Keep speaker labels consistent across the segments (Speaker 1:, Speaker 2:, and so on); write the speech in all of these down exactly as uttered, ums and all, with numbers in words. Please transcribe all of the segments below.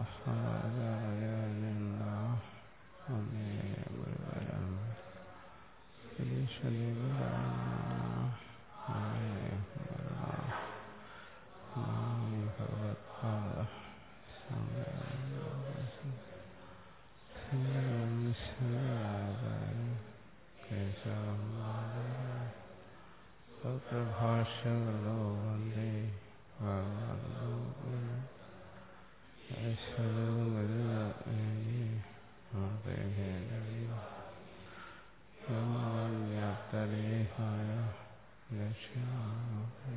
Speaker 1: ഭാഷ്യകളോ വന്ദേ വ്യാപ്തദേഹായ ലക്ഷ്മി.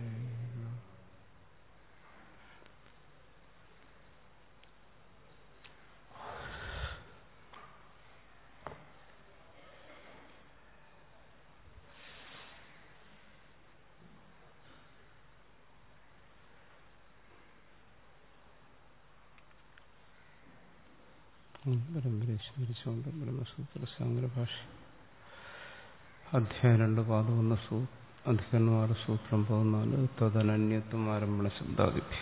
Speaker 1: പരമ്പരയെ സ്മരിച്ചുകൊണ്ട് ബ്രഹ്മസൂത്ര സംഗ്രഭാഷ അധ്യായം രണ്ട് പാദം ഒന്ന് സൂ അധികന്മാർ സൂത്രം പതിനാല് തദനന്യത്വം ആരംഭണ ശബ്ദാദിഭ്യ.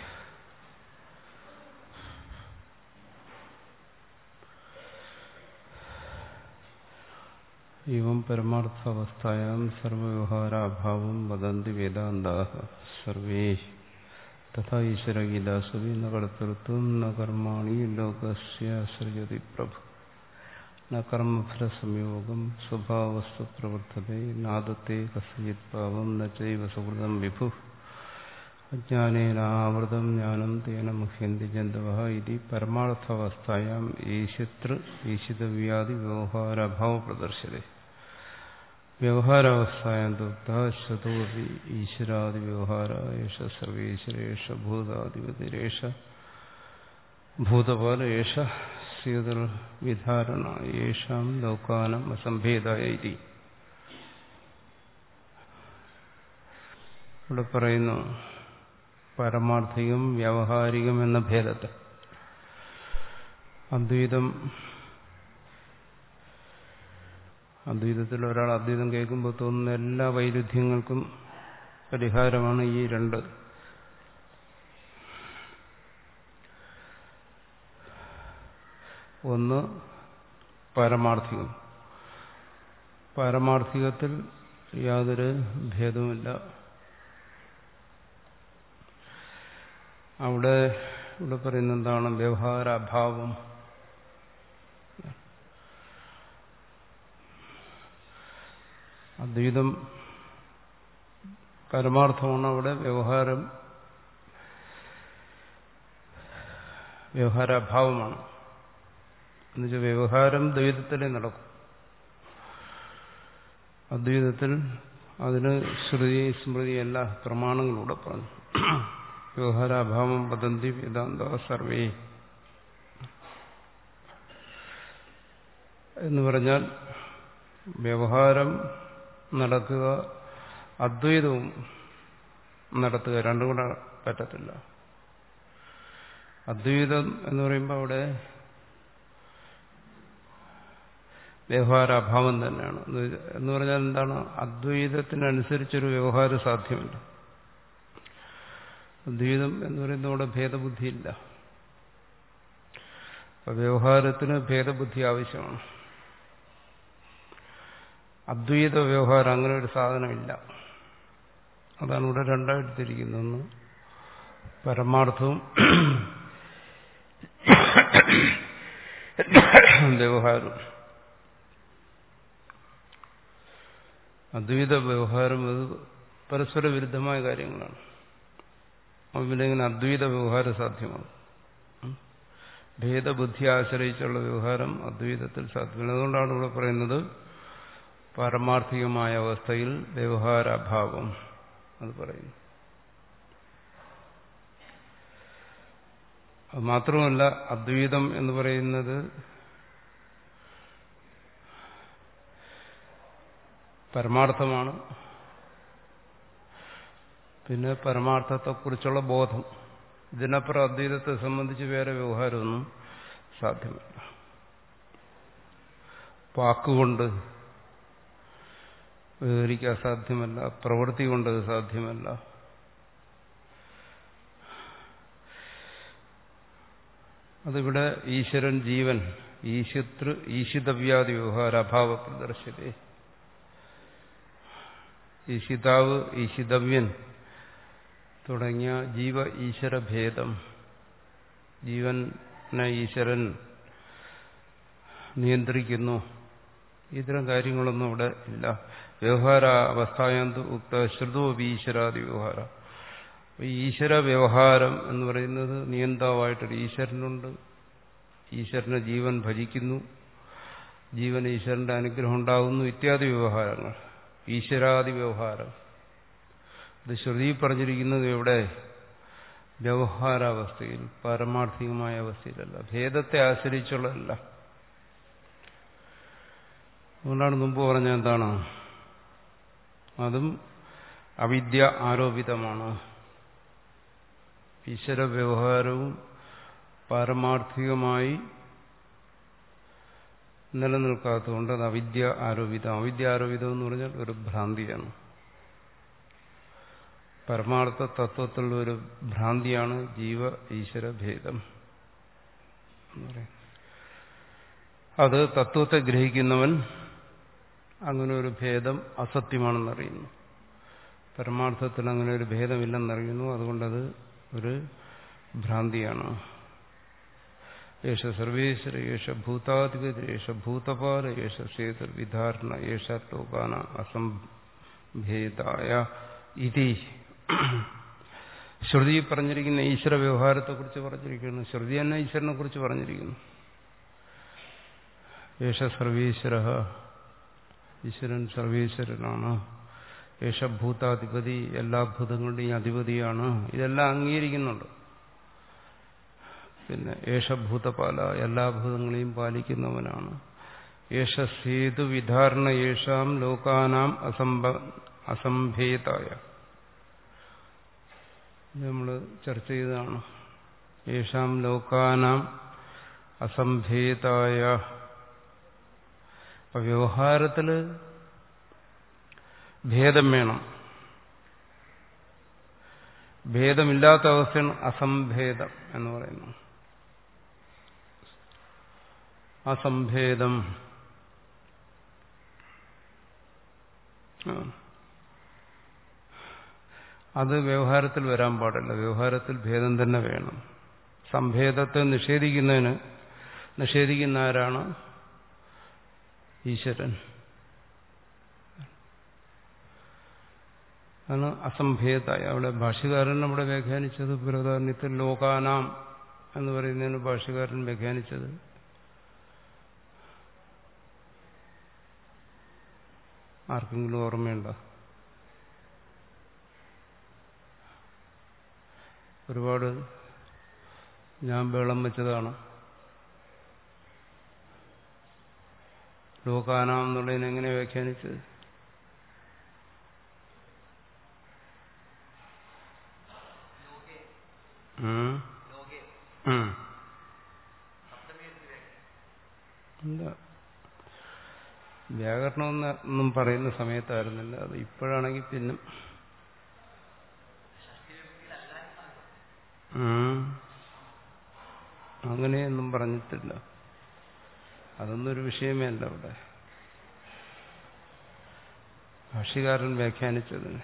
Speaker 1: एवं परमार्थावस्थायां सर्वव्यवहाराभावं वदन्ति वेदान्ताः सर्वे तथा ईश्वरगीतासु न कर्तृत्वं न कर्माणि लोकस्य सृजति प्रभु न कर्मफलसंयोगं स्वभावस्तु प्रवर्तते नादत्ते कस्यचित् पावं न चैव सुकृतं विभुः अज्ञानेनावृतं ज्ञानं तेन मुह्यन्ति जन्तवः इति परमार्थावस्थायाम् ईशितृ ईशितव्याधिव्यवहाराभावः प्रदर्श्यते. व्यवहारावस्थायां तु शतोऽपि ईश्वरादिव्यवहार एष सर्वेश्वरेष भूतादिपतिरेष भूतपाल एष स्युतिर्विधारण येषां लोकानाम् असम्भेदाय इति. ഇവിടെ പറയുന്നു പരമാർത്ഥികം വ്യാവഹാരികം എന്ന ഭേദത്തെ. അദ്വൈതം അദ്വൈതത്തിൽ ഒരാൾ അദ്വൈതം കേൾക്കുമ്പോൾ തോന്നുന്ന എല്ലാ വൈരുദ്ധ്യങ്ങൾക്കും പരിഹാരമാണ് ഈ രണ്ട്. ഒന്ന് പാരമാർത്ഥികം. പാരമാർത്ഥികത്തിൽ യാതൊരു ഭേദവുമില്ല. അവിടെ ഇവിടെ പറയുന്ന എന്താണ്? വ്യവഹാരാഭാവം. അദ്വൈതം പരമാർത്ഥമാണ്. അവിടെ വ്യവഹാരം വ്യവഹാരാഭാവമാണ്. എന്നുവെച്ചാൽ വ്യവഹാരം ദ്വൈതത്തിലേ നടക്കും. അദ്വൈതത്തിൽ അതിന് ശ്രുതി സ്മൃതി എല്ലാ പ്രമാണങ്ങളൂടെ പറഞ്ഞു. വ്യവഹാരാഭാവം വദന്തി വേദാന്ത സർവേ എന്ന് പറഞ്ഞാൽ വ്യവഹാരം നടക്കുക, അദ്വൈതവും നടത്തുക, രണ്ടും കൂടെ പറ്റത്തില്ല. അദ്വൈതം എന്ന് പറയുമ്പോൾ അവിടെ വ്യവഹാരാഭാവം തന്നെയാണ്. എന്ന് പറഞ്ഞാൽ എന്താണ്? അദ്വൈതത്തിനനുസരിച്ചൊരു വ്യവഹാരം സാധ്യമല്ല. അദ്വൈതം എന്ന് പറയുന്നത് അവിടെ ഭേദബുദ്ധിയില്ല. അപ്പൊ വ്യവഹാരത്തിന് ഭേദബുദ്ധി ആവശ്യമാണ്. അദ്വൈത വ്യവഹാരം അങ്ങനെ ഒരു സാധനമില്ല. അതാണ് ഇവിടെ രണ്ടായിട്ട് തിരിക്കുന്നത്. ഒന്ന് പരമാർത്ഥവും വ്യവഹാരവും. അദ്വൈത വ്യവഹാരം അത് പരസ്പര വിരുദ്ധമായ കാര്യങ്ങളാണ്. പിന്നെ അദ്വൈത വ്യവഹാരം സാധ്യമാണ്. ഭേദബുദ്ധി ആശ്രയിച്ചുള്ള വ്യവഹാരം അദ്വൈതത്തിൽ സാധ്യമല്ല. അതുകൊണ്ടാണ് ഇവിടെ പറയുന്നത് പാരമാർത്ഥികമായ അവസ്ഥയിൽ വ്യവഹാരാഭാവം അത് പറയുന്നു. അത് മാത്രമല്ല, അദ്വൈതം എന്ന് പറയുന്നത് പരമാർത്ഥമാണ്. പിന്നെ പരമാർത്ഥത്തെക്കുറിച്ചുള്ള ബോധം. ഇതിനപ്പുറം അദ്വൈതത്തെ സംബന്ധിച്ച് വേറെ വ്യവഹാരമൊന്നും സാധ്യമല്ല. വാക്കുകൊണ്ട് വിവരിക്കാൻ സാധ്യമല്ല, പ്രവൃത്തി കൊണ്ട് സാധ്യമല്ല. അതിവിടെ ഈശ്വരൻ ജീവൻ ഈശിതൃ ഈശിതവ്യാധി വ്യവഹാര അഭാവ പ്രദർശിതേ. ഈശിതാവ് ഈശിതവ്യൻ തുടങ്ങിയ ജീവ ഈശ്വര ഭേദം, ജീവനെ ഈശ്വരൻ നിയന്ത്രിക്കുന്നു, ഇത്തരം കാര്യങ്ങളൊന്നും ഇവിടെ ഇല്ല. വ്യവഹാര അവസ്ഥായന്തു ഉക്ത ശ്രുതോപി ഈശ്വരാദി വ്യവഹാര. ഈശ്വര വ്യവഹാരം എന്ന് പറയുന്നത് നിയന്താവായിട്ടൊരു ഈശ്വരനുണ്ട്, ഈശ്വരനെ ജീവൻ ഭജിക്കുന്നു, ജീവൻ ഈശ്വരന്റെ അനുഗ്രഹം ഉണ്ടാകുന്നു, ഇത്യാദി വ്യവഹാരങ്ങൾ ഈശ്വരാദി വ്യവഹാരം. ഇത് ശ്രുതി പറഞ്ഞിരിക്കുന്നത് എവിടെ? വ്യവഹാരാവസ്ഥയിൽ, പാരമാർത്ഥികമായ അവസ്ഥയിലല്ല, ഭേദത്തെ ആശ്രയിച്ചുള്ളതല്ല. അതുകൊണ്ടാണ് മുമ്പ് പറഞ്ഞ എന്താണ്, അതും അവിദ്യ ആരോപിതമാണ്. ഈശ്വര വ്യവഹാരവും പാരമാർത്ഥികമായി നിലനിൽക്കാത്തതുകൊണ്ട് അത് അവിദ്യ ആരോപിതം. അവിദ്യ ആരോപിതം എന്ന് പറഞ്ഞാൽ ഒരു ഭ്രാന്തിയാണ്, പരമാർത്ഥ തത്വത്തിലുള്ള ഒരു ഭ്രാന്തിയാണ് ജീവ ഈശ്വര ഭേദം എന്ന് പറയുന്നത്. അത് തത്വത്തെ ഗ്രഹിക്കുന്നവൻ അങ്ങനെ ഒരു ഭേദം അസത്യമാണെന്നറിയുന്നു, പരമാർത്ഥത്തിൽ അങ്ങനെ ഒരു ഭേദമില്ലെന്നറിയുന്നു. അതുകൊണ്ടത് ഒരു ഭ്രാന്തിയാണ്. യേശ സർവേശ്വര യേശ ഭൂതാധിപതി യേശ ഭൂതപാല യേശ സേതുർ വിധാരണ യേശ ലോകാന അസംഭേദായ ഇതി. ശ്രുതി പറഞ്ഞിരിക്കുന്ന ഈശ്വര വ്യവഹാരത്തെക്കുറിച്ച് പറഞ്ഞിരിക്കുന്നു. ശ്രുതി തന്നെ ഈശ്വരനെ കുറിച്ച് പറഞ്ഞിരിക്കുന്നു. യേശ സർവേശ്വര, ഈശ്വരൻ സർവേശ്വരനാണ്. യേശ ഭൂതാധിപതി, എല്ലാ ഭൂതങ്ങളുടെയും അധിപതിയാണ്. ഇതെല്ലാം അംഗീകരിക്കുന്നുണ്ട്. പിന്നെ യേശ ഭൂതപാല, എല്ലാ ഭൂതങ്ങളെയും പാലിക്കുന്നവനാണ്. യേശ സേതു വിധാരണ യേശാം ലോകാനാം അസംഭ അസംഭേദായ, നമ്മൾ ചർച്ച ചെയ്തതാണ്. യേശാം ലോകാനാം അസംഭേദായ. അപ്പൊ വ്യവഹാരത്തില് ഭേദം വേണം. ഭേദമില്ലാത്ത അവസ്ഥയാണ് അസംഭേദം എന്ന് പറയുന്നു. അസംഭേദം അത് വ്യവഹാരത്തിൽ വരാൻ പാടില്ല. വ്യവഹാരത്തിൽ ഭേദം തന്നെ വേണം. സംഭേദത്തെ നിഷേധിക്കുന്നതിന് നിഷേധിക്കുന്ന ആരാണ്? ഈശ്വരൻ. ആണ് അസംഭേദായ. അവിടെ ഭാഷ്യകാരൻ അവിടെ വ്യാഖ്യാനിച്ചത് ബൃഹദാരണ്യത്തിൽ ലോകാനാം എന്ന് പറയുന്നതിന് ഭാഷ്യകാരൻ വ്യാഖ്യാനിച്ചത് ആർക്കെങ്കിലും ഓർമ്മയുണ്ടോ? ഒരുപാട് ഞാൻ ബേളം വെച്ചതാണ്. ലോകാനാം എന്നുള്ളതിനെ എങ്ങനെ വ്യാഖ്യാനിച്ചത്? എന്താ വ്യാകരണം ഒന്നും പറയുന്ന സമയത്തായിരുന്നില്ല, അത് ഇപ്പോഴാണെങ്കിൽ പിന്നെ അങ്ങനെയൊന്നും പറഞ്ഞിട്ടില്ല. അതൊന്നും ഒരു വിഷയമേ അല്ല അവിടെ. ഭാഷ്യകാരൻ വ്യാഖ്യാനിച്ചതിന്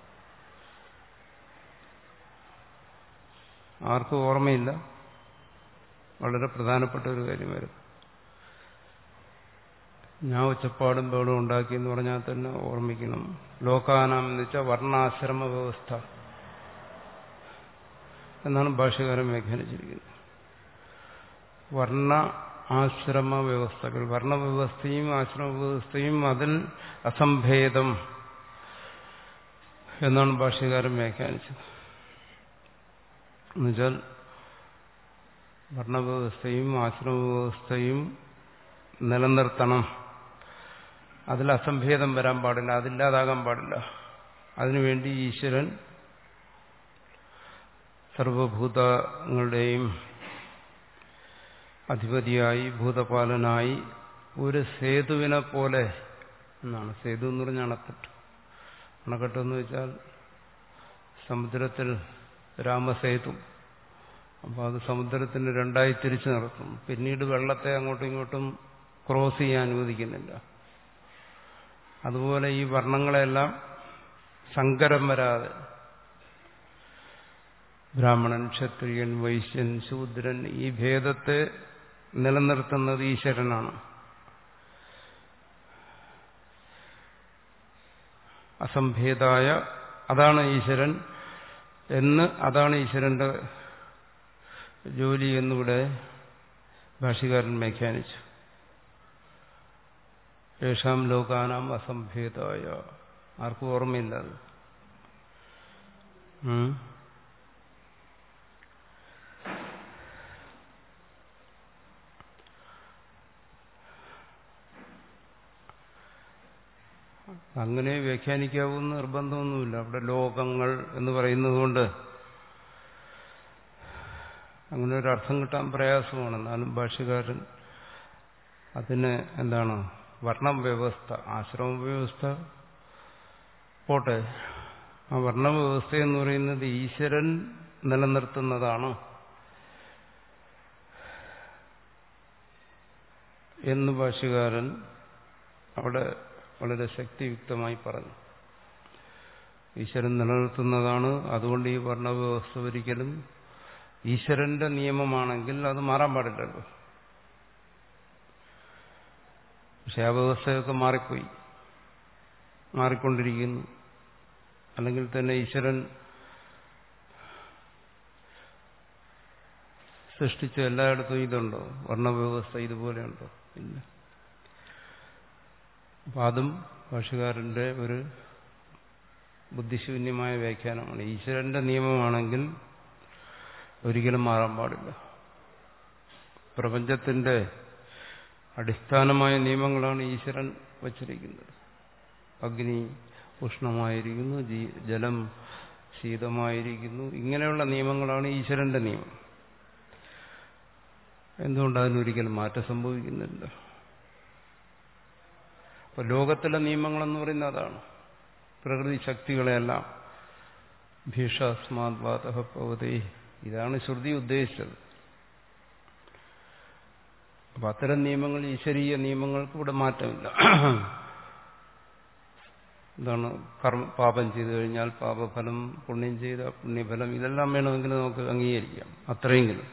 Speaker 1: ആർക്കും ഓർമ്മയില്ല. വളരെ പ്രധാനപ്പെട്ട ഒരു കാര്യമായിരുന്നു. ഞാൻ ഉച്ചപ്പാടും ബേളും ഉണ്ടാക്കി എന്ന് പറഞ്ഞാൽ തന്നെ ഓർമ്മിക്കണം. ലോകാനാം എന്ന് വെച്ചാൽ വർണ്ണാശ്രമ വ്യവസ്ഥ എന്നാണ് ഭാഷ്യകാരൻ വ്യാഖ്യാനിച്ചിരിക്കുന്നത്. വർണ്ണ ആശ്രമ വ്യവസ്ഥകൾ, വർണ്ണവ്യവസ്ഥയും ആശ്രമ വ്യവസ്ഥയും അതിൽ അസംഭേദം എന്നാണ് ഭാഷ്യകാരൻ വ്യാഖ്യാനിച്ചത്. എന്നുവെച്ചാൽ വർണ്ണവ്യവസ്ഥയും ആശ്രമവ്യവസ്ഥയും നിലനിർത്തണം, അതിൽ അസംഭേദം വരാൻ പാടില്ല, അതില്ലാതാകാൻ പാടില്ല. അതിനുവേണ്ടി ഈശ്വരൻ സർവഭൂതങ്ങളുടെയും അധിപതിയായി ഭൂതപാലനായി ഒരു സേതുവിനെ പോലെ എന്നാണ്. സേതു എന്ന് പറഞ്ഞാൽ അണക്കെട്ട്. അണക്കെട്ടെന്ന് വെച്ചാൽ സമുദ്രത്തിൽ രാമസേതു, അപ്പോൾ അത് സമുദ്രത്തിന് രണ്ടായി തിരിച്ചു നിർത്തും. പിന്നീട് വെള്ളത്തെ അങ്ങോട്ടും ഇങ്ങോട്ടും ക്രോസ് ചെയ്യാൻ അനുവദിക്കുന്നില്ല. അതുപോലെ ഈ വർണ്ണങ്ങളെല്ലാം സങ്കരം വരാതെ ബ്രാഹ്മണൻ, ക്ഷത്രിയൻ, വൈശ്യൻ, ശൂദ്രൻ ഈ ഭേദത്തെ നിലനിർത്തുന്നത് ഈശ്വരനാണ്. അസംഭേദായ അതാണ് ഈശ്വരൻ എന്ന് അതാണ് ഈശ്വരന്റെ ജോലി എന്നിവിടെ ഭാഷ്യകാരൻ വ്യാഖ്യാനിച്ചു. യേഷാം ലോകാനാം അസംഭേദായ. ആർക്കും ഓർമ്മയില്ല അത്. അങ്ങനെ വ്യാഖ്യാനിക്കാവുന്ന നിർബന്ധമൊന്നുമില്ല. അവിടെ ലോകങ്ങൾ എന്ന് പറയുന്നത് കൊണ്ട് അങ്ങനെ ഒരു അർത്ഥം കിട്ടാൻ പ്രയാസമാണ്. എന്നാലും ഭാഷ്യകാരൻ അതിന് എന്താണ് വർണ്ണം വ്യവസ്ഥ, ആശ്രമ വ്യവസ്ഥ പോട്ടെ, ആ വർണ്ണ വ്യവസ്ഥ എന്ന് പറയുന്നത് ഈശ്വരൻ നിലനിർത്തുന്നതാണ് എന്ന് ഭാഷ്യകാരൻ അവിടെ വളരെ ശക്തിയുക്തമായി പറഞ്ഞു. ഈശ്വരൻ നിലനിർത്തുന്നതാണ്. അതുകൊണ്ട് ഈ വർണ്ണവ്യവസ്ഥ ഒരിക്കലും ഈശ്വരന്റെ നിയമമാണെങ്കിൽ അത് മാറാൻ പാടില്ലല്ലോ. പക്ഷെ ആ വ്യവസ്ഥയൊക്കെ മാറിപ്പോയി, മാറിക്കൊണ്ടിരിക്കുന്നു. അല്ലെങ്കിൽ തന്നെ ഈശ്വരൻ സൃഷ്ടിച്ച എല്ലായിടത്തും ഇതുണ്ടോ? വർണ്ണവ്യവസ്ഥ ഇതുപോലെയുണ്ടോ? ഇല്ല. അപ്പം അതും ഭാഷ്യകാരന്റെ ഒരു ബുദ്ധിശൂന്യമായ വ്യാഖ്യാനമാണ്. ഈശ്വരന്റെ നിയമമാണെങ്കിൽ ഒരിക്കലും മാറാൻ പാടില്ല. പ്രപഞ്ചത്തിന്റെ അടിസ്ഥാനമായ നിയമങ്ങളാണ് ഈശ്വരൻ വച്ചിരിക്കുന്നത്. അഗ്നി ഉഷ്ണമായിരിക്കുന്നു, ജലം ശീതമായിരിക്കുന്നു, ഇങ്ങനെയുള്ള നിയമങ്ങളാണ് ഈശ്വരന്റെ നിയമം. എന്തുകൊണ്ട് അതിനൊരിക്കലും മാറ്റം സംഭവിക്കുന്നില്ല? അപ്പൊ ലോകത്തിലെ നിയമങ്ങളെന്ന് പറയുന്നത് അതാണ്. പ്രകൃതി ശക്തികളെയെല്ലാം ഭീഷാസ്മാത് വാതഃ പവതേ, ഇതാണ് ശ്രുതി ഉദ്ദേശിച്ചത്. അപ്പൊ അത്തരം നിയമങ്ങൾ, ഈശ്വരീയ നിയമങ്ങൾക്ക് ഇവിടെ മാറ്റമില്ല. എന്താണ് കർമ്മ പാപം ചെയ്തു കഴിഞ്ഞാൽ പാപഫലം, പുണ്യം ചെയ്ത പുണ്യഫലം, ഇതെല്ലാം വേണമെങ്കിൽ നമുക്ക് അംഗീകരിക്കാം. അത്രയെങ്കിലും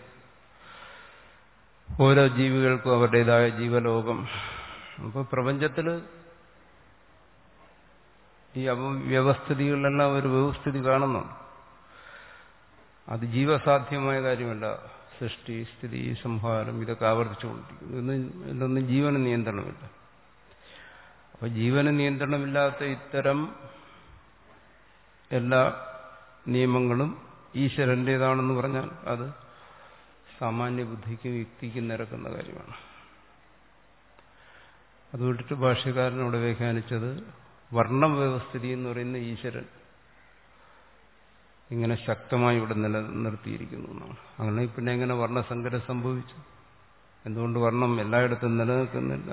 Speaker 1: ഓരോ ജീവികൾക്കും അവരുടേതായ ജീവലോകം. അപ്പോൾ പ്രപഞ്ചത്തിൽ ഈ വ്യവസ്ഥിതികളിലെല്ലാം ഒരു വ്യവസ്ഥിതി കാണുന്നുണ്ട്. അത് ജീവസാധ്യമായ കാര്യമല്ല. സൃഷ്ടി, സ്ഥിതി, സംഹാരം ഇതൊക്കെ ആവർത്തിച്ചുകൊണ്ടിരിക്കുന്നു. ഇന്ന് ഇതൊന്നും ജീവന് നിയന്ത്രണമില്ല. അപ്പൊ ജീവന് നിയന്ത്രണമില്ലാത്ത ഇത്തരം എല്ലാ നിയമങ്ങളും ഈശ്വരന്റേതാണെന്ന് പറഞ്ഞാൽ അത് സാമാന്യ ബുദ്ധിക്കും യുക്തിക്കും നിരക്കുന്ന കാര്യമാണ്. അതുകൊണ്ടിട്ട് ഭാഷ്യകാരനോട് വ്യാഖ്യാനിച്ചത് വർണ്ണ വ്യവസ്ഥിതി എന്ന് പറയുന്ന ഈശ്വരൻ ഇങ്ങനെ ശക്തമായി ഇവിടെ നിലനിർത്തിയിരിക്കുന്നു എന്നാണ്. അങ്ങനെ പിന്നെ എങ്ങനെ വർണ്ണസങ്കരം സംഭവിച്ചു? എന്തുകൊണ്ട് വർണ്ണം എല്ലായിടത്തും നിലനിൽക്കുന്നില്ല?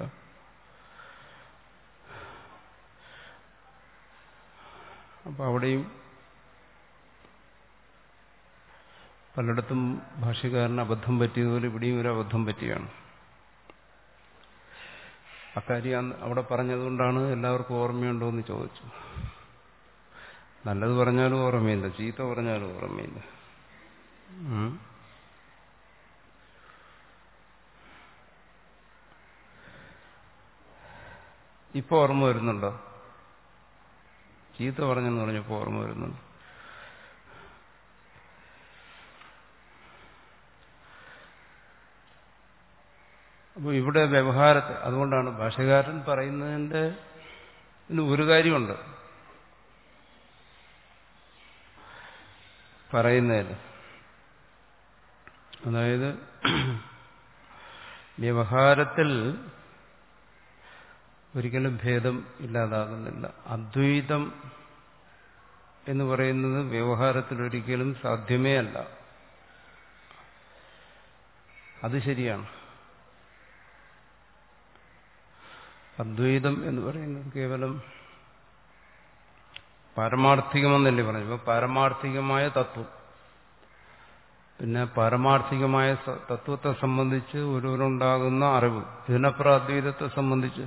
Speaker 1: അപ്പൊ അവിടെയും പലയിടത്തും ഭാഷ്യകാരന് അബദ്ധം പറ്റിയതുപോലെ ഇവിടെയും ഒരു അബദ്ധം പറ്റിയാണ്. അക്കാര്യം അവിടെ പറഞ്ഞതുകൊണ്ടാണ് എല്ലാവർക്കും ഓർമ്മയുണ്ടോ എന്ന് ചോദിച്ചു. നല്ലത് പറഞ്ഞാലും ഓർമ്മയില്ല, ചീത്ത പറഞ്ഞാലും ഓർമ്മയില്ല. ഇപ്പൊ ഓർമ്മ വരുന്നുണ്ടോ? ചീത്ത പറഞ്ഞെന്ന് പറഞ്ഞപ്പോ ഓർമ്മ വരുന്നുണ്ട്. അപ്പോൾ ഇവിടെ വ്യവഹാരത്തെ, അതുകൊണ്ടാണ് ഭാഷ്യകാരൻ പറയുന്നതിൻ്റെ ഒരു കാര്യമുണ്ട് പറയുന്നതിൽ. അതായത് വ്യവഹാരത്തിൽ ഒരിക്കലും ഭേദം ഇല്ലാതാകുന്നില്ല. അദ്വൈതം എന്ന് പറയുന്നത് വ്യവഹാരത്തിൽ ഒരിക്കലും സാധ്യമേ അല്ല. അത് ശരിയാണ്. അദ്വൈതം എന്ന് പറയുന്നത് കേവലം പാരമാർത്ഥികമെന്നല്ലേ പറഞ്ഞു. ഇപ്പൊ പാരമാർത്ഥികമായ തത്വം പിന്നെ പാരമാർത്ഥികമായ തത്വത്തെ സംബന്ധിച്ച് ഒരുവരുണ്ടാകുന്ന അറിവ്, ഇതിനപ്പുറം അദ്വൈതത്തെ സംബന്ധിച്ച്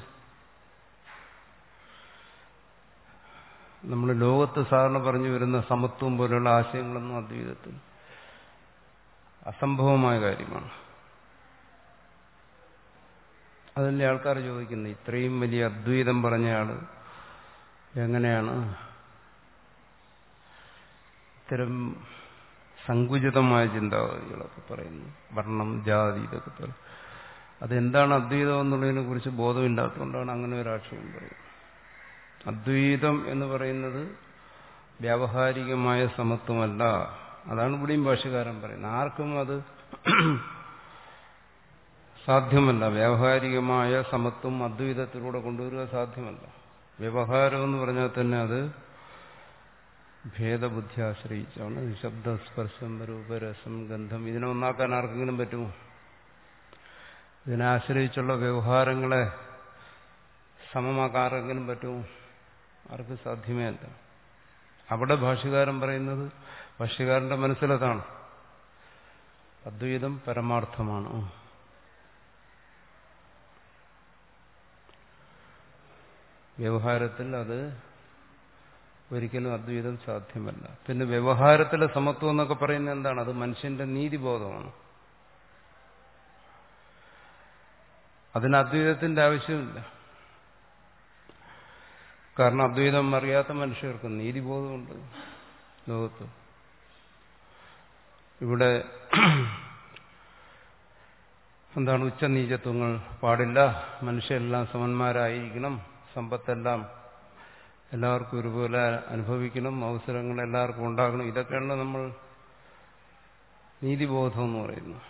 Speaker 1: നമ്മൾ ലോകത്ത് സാധാരണ പറഞ്ഞു വരുന്ന സമത്വം പോലെയുള്ള ആശയങ്ങളൊന്നും അദ്വൈതത്തിൽ അസംഭവമായ കാര്യമാണ്. അതല്ലേ ആൾക്കാർ ചോദിക്കുന്നത്, ഇത്രയും വലിയ അദ്വൈതം പറഞ്ഞയാള് എങ്ങനെയാണ് ഇത്തരം സങ്കുചിതമായ ചിന്താഗതികളൊക്കെ പറയുന്നു, വർണ്ണം, ജാതി, ഇതൊക്കെ പറയും. അതെന്താണ് അദ്വൈതം എന്നുള്ളതിനെ കുറിച്ച് ബോധമില്ലാത്തതുകൊണ്ടാണ് അങ്ങനെ ഒരു ആക്ഷേപം പറയുന്നത്. അദ്വൈതം എന്ന് പറയുന്നത് വ്യാവഹാരികമായ സമത്വമല്ല. അതാണ് ഇവിടെയും ഭാഷ്യകാരൻ പറയുന്നത്. ആർക്കും അത് സാധ്യമല്ല. വ്യാവഹാരികമായ സമത്വം അദ്വൈതത്തിലൂടെ കൊണ്ടുവരിക സാധ്യമല്ല. വ്യവഹാരം എന്ന് പറഞ്ഞാൽ തന്നെ അത് ഭേദബുദ്ധി ആശ്രയിച്ചാണ്. ശബ്ദസ്പർശം രൂപരസം ഗന്ധം ഇതിനെ ഒന്നാക്കാൻ ആർക്കെങ്കിലും പറ്റുമോ? ഇതിനെ ആശ്രയിച്ചുള്ള വ്യവഹാരങ്ങളെ സമമാക്കാൻ ആർക്കെങ്കിലും പറ്റുമോ? ആർക്ക് സാധ്യമേ അല്ല. അവിടെ ഭാഷ്യകാരൻ പറയുന്നത്, ഭാഷ്യകാരന്റെ മനസ്സിലതാണ്, അദ്വൈതം പരമാർത്ഥമാണ്. വ്യവഹാരത്തിൽ അത് ഒരിക്കലും അദ്വൈതം സാധ്യമല്ല. പിന്നെ വ്യവഹാരത്തിലെ സമത്വം എന്നൊക്കെ പറയുന്നത് എന്താണ്? അത് മനുഷ്യന്റെ നീതിബോധമാണ്. അതിന് അദ്വൈതത്തിന്റെ ആവശ്യമില്ല. കാരണം അദ്വൈതം അറിയാത്ത മനുഷ്യർക്ക് നീതിബോധമുണ്ട് ലോകത്ത്. ഇവിടെ എന്താണ് ഉച്ചനീചത്വങ്ങൾ പാടില്ല, മനുഷ്യരെല്ലാം സമന്മാരായിരിക്കണം, സമ്പത്തെല്ലാം എല്ലാവർക്കും ഒരുപോലെ അനുഭവിക്കണം, അവസരങ്ങൾ എല്ലാവർക്കും ഉണ്ടാകണം. ഇതൊക്കെയാണ് നമ്മൾ നീതിബോധം എന്ന് പറയുന്നത്.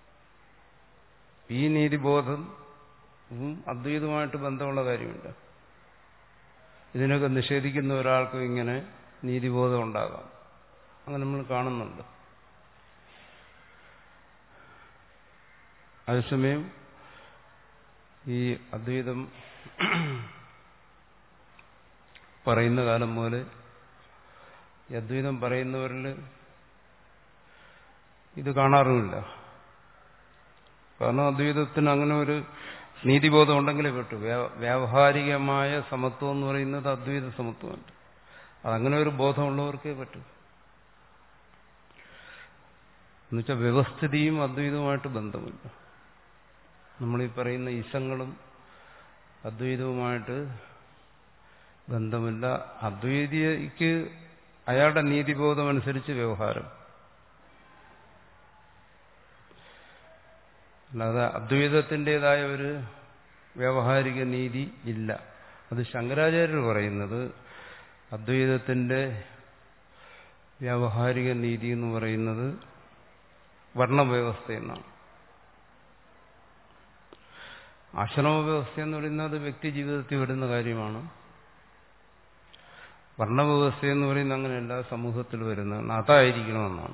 Speaker 1: ഈ നീതിബോധം അദ്വൈതമായിട്ട് ബന്ധമുള്ള കാര്യമില്ല. ഇതിനൊക്കെ നിഷേധിക്കുന്ന ഒരാൾക്കും ഇങ്ങനെ നീതിബോധം ഉണ്ടാകാം. അങ്ങനെ നമ്മൾ കാണുന്നുണ്ട്. അതേസമയം ഈ അദ്വൈതം പറയുന്ന കാലം പോലെ ഈ അദ്വൈതം പറയുന്നവരിൽ ഇത് കാണാറുമില്ല. കാരണം അദ്വൈതത്തിന് അങ്ങനെ ഒരു നീതിബോധം ഉണ്ടെങ്കിലേ പറ്റൂ. വ്യാവഹാരികമായ സമത്വം എന്ന് പറയുന്നത് അദ്വൈത സമത്വമല്ല. അതങ്ങനെ ഒരു ബോധമുള്ളവർക്കേ പറ്റൂ. എന്നുവെച്ചാൽ വ്യവസ്ഥിതിയും അദ്വൈതവുമായിട്ട് ബന്ധമില്ല. നമ്മളീ പറയുന്ന ഈശങ്ങളും അദ്വൈതവുമായിട്ട് ബന്ധമില്ല. അദ്വൈതിക്ക് അയാളുടെ നീതിബോധം അനുസരിച്ച് വ്യവഹാരം, അല്ലാതെ അദ്വൈതത്തിൻ്റെതായ ഒരു വ്യാവഹാരിക നീതി ഇല്ല. അത് ശങ്കരാചാര്യർ പറയുന്നത് അദ്വൈതത്തിന്റെ വ്യാവഹാരിക നീതി എന്ന് പറയുന്നത് വർണ്ണവ്യവസ്ഥ എന്നാണ്. ആശ്രമവ്യവസ്ഥ എന്ന് പറയുന്നത് വ്യക്തി ജീവിതത്തിൽ വരുന്ന കാര്യമാണ്. വർണ്ണവ്യവസ്ഥ എന്ന് പറയുന്നത് അങ്ങനെയല്ല, സമൂഹത്തിൽ വരുന്നതാണ്. അതായിരിക്കണമെന്നാണ്.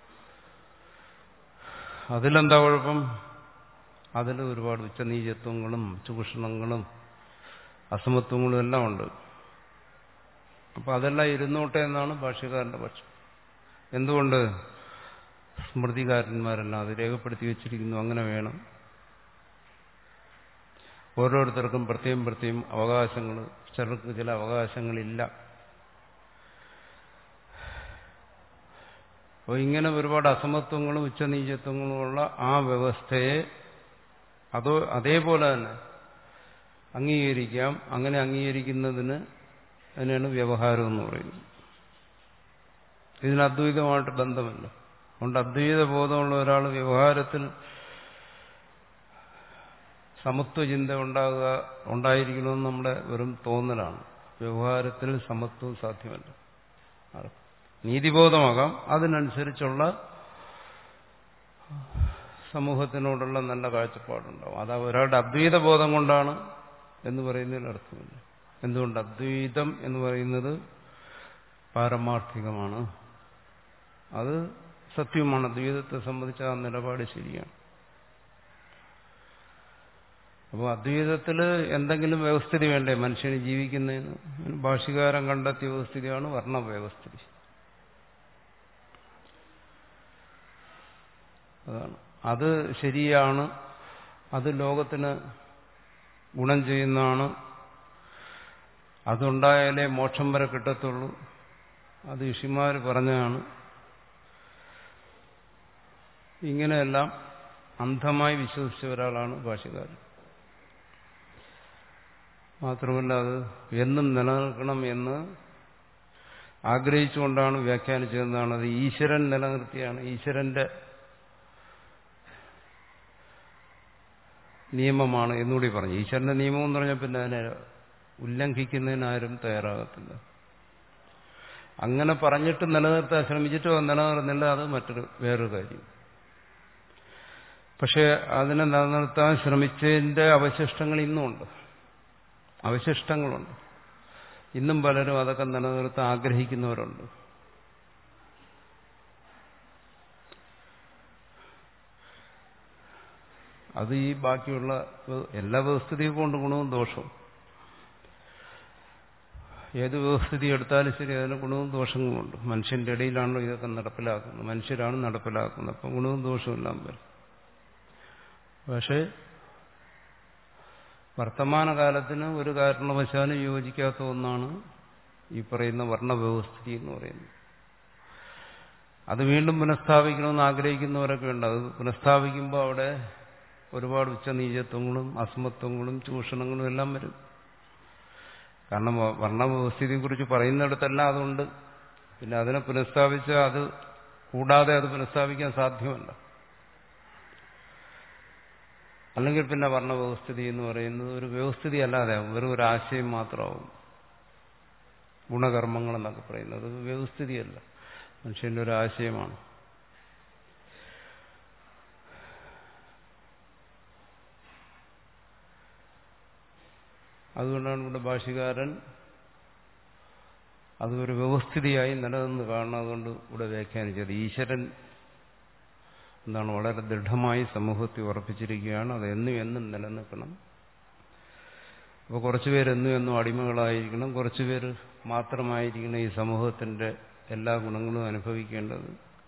Speaker 1: അതിലെന്താ കുഴപ്പം? അതിൽ ഒരുപാട് ഉച്ചനീചത്വങ്ങളും ചൂഷണങ്ങളും അസമത്വങ്ങളും എല്ലാം ഉണ്ട്. അപ്പൊ അതെല്ലാം ഇരുന്നോട്ടെ എന്നാണ് ഭാഷ്യകാരന്റെ പക്ഷം. എന്തുകൊണ്ട്? സ്മൃതികാരന്മാരെല്ലാം അത് രേഖപ്പെടുത്തി വെച്ചിരിക്കുന്നു, അങ്ങനെ വേണം. ഓരോരുത്തർക്കും പ്രത്യേകം പ്രത്യേകം അവകാശങ്ങൾ, ചിലർക്ക് ചില അവകാശങ്ങളില്ല. അപ്പോൾ ഇങ്ങനെ ഒരുപാട് അസമത്വങ്ങളും ഉച്ചനീചത്വങ്ങളുമുള്ള ആ വ്യവസ്ഥയെ അതോ അതേപോലെ തന്നെ അംഗീകരിക്കാം. അങ്ങനെ അംഗീകരിക്കുന്നതിന് അതിനാണ് വ്യവഹാരം എന്ന് പറയുന്നത്. ഇതിന് അദ്വൈതമായിട്ട് ബന്ധമില്ല. അതുകൊണ്ട് അദ്വൈത ബോധമുള്ള ഒരാൾ വ്യവഹാരത്തിൽ സമത്വചിന്ത ഉണ്ടാകുക ഉണ്ടായിരിക്കണമെന്ന് നമ്മുടെ വെറും തോന്നലാണ്. വ്യവഹാരത്തിൽ സമത്വം സാധ്യമല്ല. നീതിബോധമാകാം, അതിനനുസരിച്ചുള്ള സമൂഹത്തിനോടുള്ള നല്ല കാഴ്ചപ്പാടുണ്ടാവും. അത് ഒരാളുടെ അദ്വൈത ബോധം കൊണ്ടാണ് എന്ന് പറയുന്നതിൽ അർത്ഥമില്ല. എന്തുകൊണ്ട്? അദ്വൈതം എന്ന് പറയുന്നത് പാരമാർത്ഥികമാണ്, അത് സത്യമാണ്. അദ്വൈതത്തെ സംബന്ധിച്ച ആ നിലപാട് ശരിയാണ്. അപ്പോൾ അദ്വൈതത്തിൽ എന്തെങ്കിലും വ്യവസ്ഥിതി വേണ്ടേ മനുഷ്യന് ജീവിക്കുന്നതിന്? ഭാഷ്യകാരൻ കണ്ടെത്തിയ വ്യവസ്ഥിതിയാണ് വർണ്ണവ്യവസ്ഥിതി. അതാണ്. അത് ശരിയാണ്, അത് ലോകത്തിന് ഗുണം ചെയ്യുന്നതാണ്, അതുണ്ടായാലേ മോക്ഷം വരെ കിട്ടത്തുള്ളൂ, അത് ഋഷിമാർ പറഞ്ഞതാണ്. ഇങ്ങനെയെല്ലാം അന്ധമായി വിശ്വസിച്ച ഒരാളാണ് ഭാഷ്യകാരൻ. മാത്രമല്ല അത് എന്നും നിലനിൽക്കണം എന്ന് ആഗ്രഹിച്ചുകൊണ്ടാണ് വ്യാഖ്യാനിച്ചതെന്നാണ്. അത് ഈശ്വരൻ നിലനിർത്തിയാണ്, ഈശ്വരന്റെ നിയമമാണ് എന്നുകൂടി പറഞ്ഞു. ഈശ്വരന്റെ നിയമം എന്ന് പറഞ്ഞാൽ പിന്നെ അതിനെ ഉല്ലംഘിക്കുന്നതിന് ആരും തയ്യാറാകത്തില്ല. അങ്ങനെ പറഞ്ഞിട്ട് നിലനിർത്താൻ ശ്രമിച്ചിട്ട് നിലനിർന്നില്ല, അത് മറ്റൊരു വേറൊരു കാര്യം. പക്ഷെ അതിനെ നിലനിർത്താൻ ശ്രമിച്ചതിന്റെ അവശിഷ്ടങ്ങൾ ഇന്നുമുണ്ട്, അവശിഷ്ടങ്ങളുണ്ട്. ഇന്നും പലരും അതൊക്കെ നിലനിർത്താൻ ആഗ്രഹിക്കുന്നവരുണ്ട്. അത് ഈ ബാക്കിയുള്ള എല്ലാ വ്യവസ്ഥിതിയും കൊണ്ട് ഗുണവും ദോഷവും. ഏത് വ്യവസ്ഥിതി എടുത്താലും ശരി അതിന് ഗുണവും ദോഷങ്ങളുമുണ്ട്. മനുഷ്യന്റെ ഇടയിലാണല്ലോ ഇതൊക്കെ നടപ്പിലാക്കുന്നത്, മനുഷ്യരാണ് നടപ്പിലാക്കുന്നത്. അപ്പം ഗുണവും ദോഷവും എല്ലാം വരും. പക്ഷേ വർത്തമാനകാലത്തിന് ഒരു കാരണവശാലും യോജിക്കാത്ത ഒന്നാണ് ഈ പറയുന്ന വർണ്ണവ്യവസ്ഥിതി എന്ന് പറയുന്നത്. അത് വീണ്ടും പുനഃസ്ഥാപിക്കണമെന്ന് ആഗ്രഹിക്കുന്നവരൊക്കെ ഉണ്ട്. അത് പുനഃസ്ഥാപിക്കുമ്പോൾ അവിടെ ഒരുപാട് ഉച്ചനീചത്വങ്ങളും അസമത്വങ്ങളും ചൂഷണങ്ങളും എല്ലാം വരും. കാരണം വർണ്ണവ്യവസ്ഥിതിയെക്കുറിച്ച് പറയുന്നിടത്തെല്ലാം അതുണ്ട്. പിന്നെ അതിനെ പുനഃസ്ഥാപിച്ചാൽ അത് കൂടാതെ അത് പുനഃസ്ഥാപിക്കാൻ സാധ്യമല്ല. അല്ലെങ്കിൽ പിന്നെ വർണ്ണവ്യവസ്ഥിതി എന്ന് പറയുന്നത് ഒരു വ്യവസ്ഥിതി അല്ലാതെ വെറും ഒരു ആശയം മാത്രമാവും. ഗുണകർമ്മങ്ങൾ എന്നൊക്കെ പറയുന്നത് വ്യവസ്ഥിതിയല്ല, മനുഷ്യന്റെ ഒരു ആശയമാണ്. അതുകൊണ്ടാണ് ഇവിടെ ഭാഷ്യകാരൻ അതൊരു വ്യവസ്ഥിതിയായി നിലനിന്ന് കാണണം. അതുകൊണ്ട് ഇവിടെ വ്യാഖ്യാനിച്ചത് ഈശ്വരൻ എന്താണ് വളരെ ദൃഢമായി സമൂഹത്തിൽ ഉറപ്പിച്ചിരിക്കുകയാണ്. അത് എന്നും എന്നും നിലനിൽക്കണം. അപ്പോൾ കുറച്ചുപേർ എന്നും എന്നും അടിമകളായിരിക്കണം, കുറച്ചുപേർ മാത്രമായിരിക്കണം ഈ സമൂഹത്തിന്റെ എല്ലാ ഗുണങ്ങളും അനുഭവിക്കേണ്ടത്.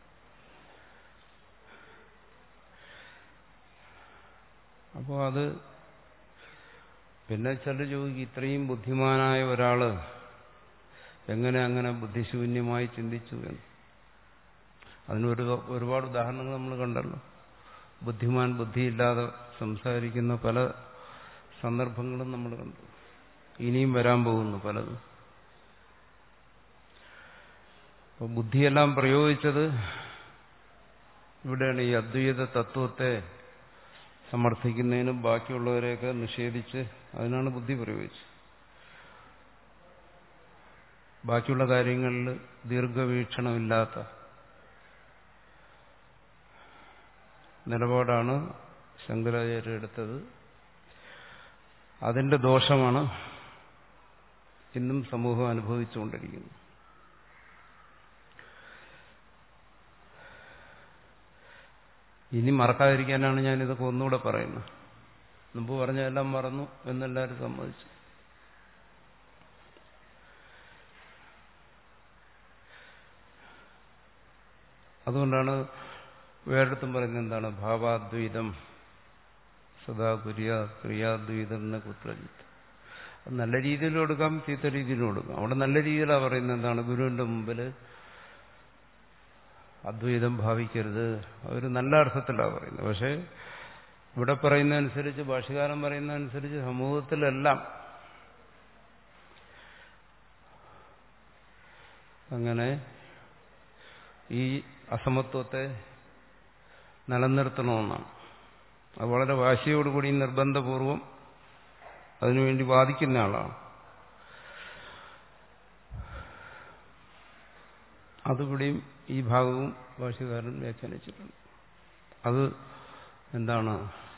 Speaker 1: അപ്പോൾ അത് പിന്നെ ചിലർ ചോദിക്കും, ഇത്രയും ബുദ്ധിമാനായ ഒരാള് എങ്ങനെ അങ്ങനെ ബുദ്ധിശൂന്യമായി ചിന്തിച്ചു എന്ന്. അതിനൊരു ഒരുപാട് ഉദാഹരണങ്ങൾ നമ്മൾ കണ്ടല്ലോ. ബുദ്ധിമാൻ ബുദ്ധിയില്ലാതെ സംസാരിക്കുന്ന പല സന്ദർഭങ്ങളും നമ്മൾ കണ്ടു. ഇനിയും വരാൻ പോകുന്നു പലതും. അപ്പോൾ ബുദ്ധിയെല്ലാം പ്രയോഗിച്ചത് ഇവിടെയാണ്. ഈ അദ്വൈത തത്വത്തെ സമർത്ഥിക്കുന്നതിനും ബാക്കിയുള്ളവരെയൊക്കെ നിഷേധിച്ച് അതിനാണ് ബുദ്ധി പ്രയോഗിച്ചത്. ബാക്കിയുള്ള കാര്യങ്ങളിൽ ദീർഘവീക്ഷണമില്ലാത്ത നിലപാടാണ് ശങ്കരാചാര്യർ എടുത്തത്. അതിന്റെ ദോഷമാണ് ഇന്നും സമൂഹം അനുഭവിച്ചുകൊണ്ടിരിക്കുന്നത്. ഇനി മറക്കാതിരിക്കാനാണ് ഞാനിതൊക്കെ ഒന്നുകൂടെ പറയുന്നത്. മുമ്പ് പറഞ്ഞതെല്ലാം മറന്നു എന്നെല്ലാവരും സമ്മതിച്ചു. അതുകൊണ്ടാണ് വേറെടുത്തും പറയുന്നത് എന്താണ്, ഭാവാദ്വൈതം സദാ കുര്യ ക്രിയാദ്വൈതം എന്ന കുത്രജിത്ത്. നല്ല രീതിയിലും എടുക്കാം, ചീത്ത രീതിയിലും എടുക്കാം. അവിടെ നല്ല രീതിയിലാണ് പറയുന്നത് എന്താണ്, ഗുരുവിന്റെ മുമ്പിൽ അദ്വൈതം ഭാവിക്കരുത്. ഒരു നല്ല അർത്ഥത്തിലാണ് പറയുന്നത്. പക്ഷെ ഇവിടെ പറയുന്നതനുസരിച്ച്, ഭാഷ്യകാരൻ പറയുന്നതനുസരിച്ച് സമൂഹത്തിലെല്ലാം അങ്ങനെ ഈ അസമത്വത്തെ നിലനിർത്തണമെന്നാണ്. അത് വളരെ വാശിയോടുകൂടി നിർബന്ധപൂർവം അതിനുവേണ്ടി വാദിക്കുന്ന ആളാണ്. അതുകൂടിയും ഈ ഭാഗവും ഭാഷ്യകാരൻ വ്യാഖ്യാനിച്ചിട്ടുണ്ട്. അത് എന്താണ്,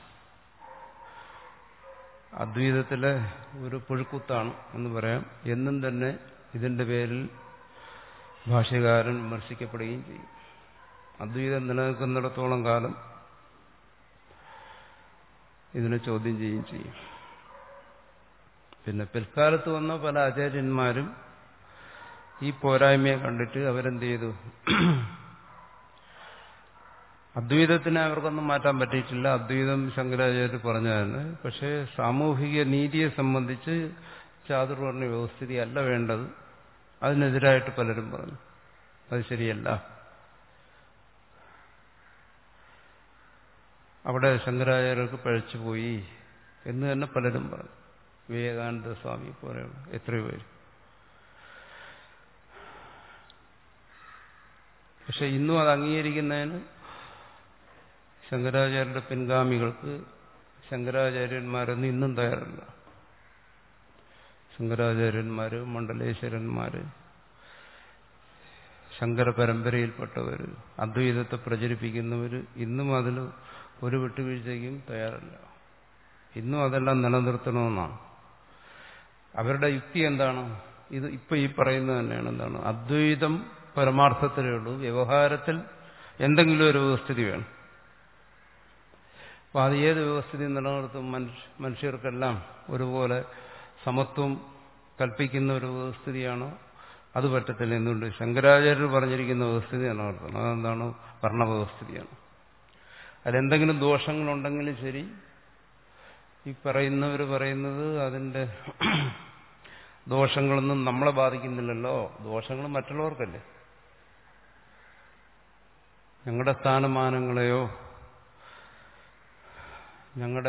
Speaker 1: അദ്വൈതത്തിലെ ഒരു പുഴുക്കുത്താണ് എന്ന് പറയാം. എന്നും തന്നെ ഇതിന്റെ പേരിൽ ഭാഷ്യകാരൻ വിമർശിക്കപ്പെടുകയും ചെയ്യും. അദ്വൈതം നിലനിൽക്കുന്നിടത്തോളം കാലം ഇതിനെ ചോദ്യം ചെയ്യുകയും ചെയ്യും. പിന്നെ പിൽക്കാലത്ത് വന്ന പല ആചാര്യന്മാരും ഈ പോരായ്മയെ കണ്ടിട്ട് അവരെന്ത് ചെയ്തു, അദ്വൈതത്തിനെ അവർക്കൊന്നും മാറ്റാൻ പറ്റിയിട്ടില്ല. അദ്വൈതം ശങ്കരാചാര്യർ പറഞ്ഞതാണ്. പക്ഷേ സാമൂഹിക നീതിയെ സംബന്ധിച്ച് ചാതുർവർണ്ണ വ്യവസ്ഥിതി അല്ല വേണ്ടത്. അതിനെതിരായിട്ട് പലരും പറഞ്ഞു അത് ശരിയല്ല. അവിടെ ശങ്കരാചാര്യർക്ക് പഴച്ചുപോയി എന്ന് തന്നെ പലരും പറഞ്ഞു. വിവേകാനന്ദ സ്വാമി പോലെയുള്ള എത്രയോ പേര്. പക്ഷെ ഇന്നും അത് അംഗീകരിക്കുന്നതിന് ശങ്കരാചാര്യരുടെ പിൻഗാമികൾക്ക് ശങ്കരാചാര്യന്മാരൊന്നും ഇന്നും തയ്യാറല്ല. ശങ്കരാചാര്യന്മാര്, മണ്ഡലേശ്വരന്മാര്, ശങ്കര പരമ്പരയിൽപ്പെട്ടവർ, അദ്വൈതത്തെ പ്രചരിപ്പിക്കുന്നവർ ഇന്നും അതിൽ ഒരു വിട്ടുവീഴ്ചയ്ക്കും തയ്യാറല്ല. ഇന്നും അതെല്ലാം നിലനിർത്തണമെന്നാണ് അവരുടെ യുക്തി. എന്താണ് ഇത്? ഇപ്പൊ ഈ പറയുന്നത് തന്നെയാണ്. എന്താണ്? അദ്വൈതം പരമാർത്ഥത്തിലേ ഉള്ളൂ, വ്യവഹാരത്തിൽ എന്തെങ്കിലും ഒരു വ്യവസ്ഥിതി വേണം. അപ്പൊ അത് ഏത് വ്യവസ്ഥിതി നിലനിർത്തും? മനുഷ്യ മനുഷ്യർക്കെല്ലാം ഒരുപോലെ സമത്വം കൽപ്പിക്കുന്ന ഒരു വ്യവസ്ഥിതിയാണോ? അത് പറ്റത്തില്ല. എന്തുകൊണ്ട്? ശങ്കരാചാര്യർ പറഞ്ഞിരിക്കുന്ന വ്യവസ്ഥിതി നിലനിർത്തണം. അതെന്താണ്? വർണ്ണവ്യവസ്ഥിതിയാണ്. അതിലെന്തെങ്കിലും ദോഷങ്ങളുണ്ടെങ്കിലും ശരി, ഈ പറയുന്നവർ പറയുന്നത് അതിൻ്റെ ദോഷങ്ങളൊന്നും നമ്മളെ ബാധിക്കുന്നില്ലല്ലോ. ദോഷങ്ങൾ മറ്റുള്ളവർക്കല്ലേ. ഞങ്ങളുടെ സ്ഥാനമാനങ്ങളെയോ ഞങ്ങളുടെ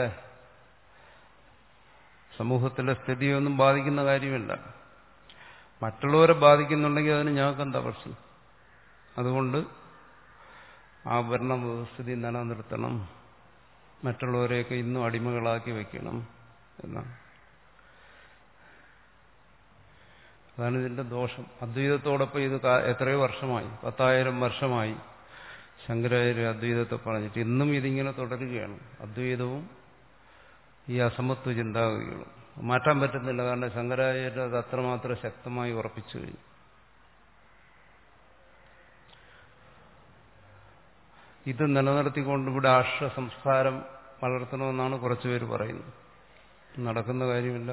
Speaker 1: സമൂഹത്തിലെ സ്ഥിതിയൊന്നും ബാധിക്കുന്ന കാര്യമില്ല. മറ്റുള്ളവരെ ബാധിക്കുന്നുണ്ടെങ്കിൽ അതിന് ഞങ്ങൾക്ക് എന്താ പ്രശ്നം? അതുകൊണ്ട് ആ ഭരണ വ്യവസ്ഥിതി നിലനിർത്തണം, മറ്റുള്ളവരെയൊക്കെ ഇന്നും അടിമകളാക്കി വയ്ക്കണം എന്നാണ്. അതാണ് ഇതിന്റെ ദോഷം. അദ്വൈതത്തോടൊപ്പം ഇത് എത്രയോ വർഷമായി, പത്തായിരം വർഷമായി ശങ്കരാചാര്യ അദ്വൈതത്തെ പറഞ്ഞിട്ട് ഇന്നും ഇതിങ്ങനെ തുടരുകയാണ്. അദ്വൈതവും ഈ അസമത്വ ചിന്താഗതികളും മാറ്റാൻ പറ്റുന്നില്ല. കാരണം ശങ്കരാചാര്യർ അത് അത്രമാത്രം ശക്തമായി ഉറപ്പിച്ചു കഴിഞ്ഞു. ഇത് നിലനിർത്തിക്കൊണ്ട് ഇവിടെ ആർഷ സംസ്കാരം വളർത്തണമെന്നാണ് കുറച്ചുപേര് പറയുന്നത്. നടക്കുന്ന കാര്യമില്ല.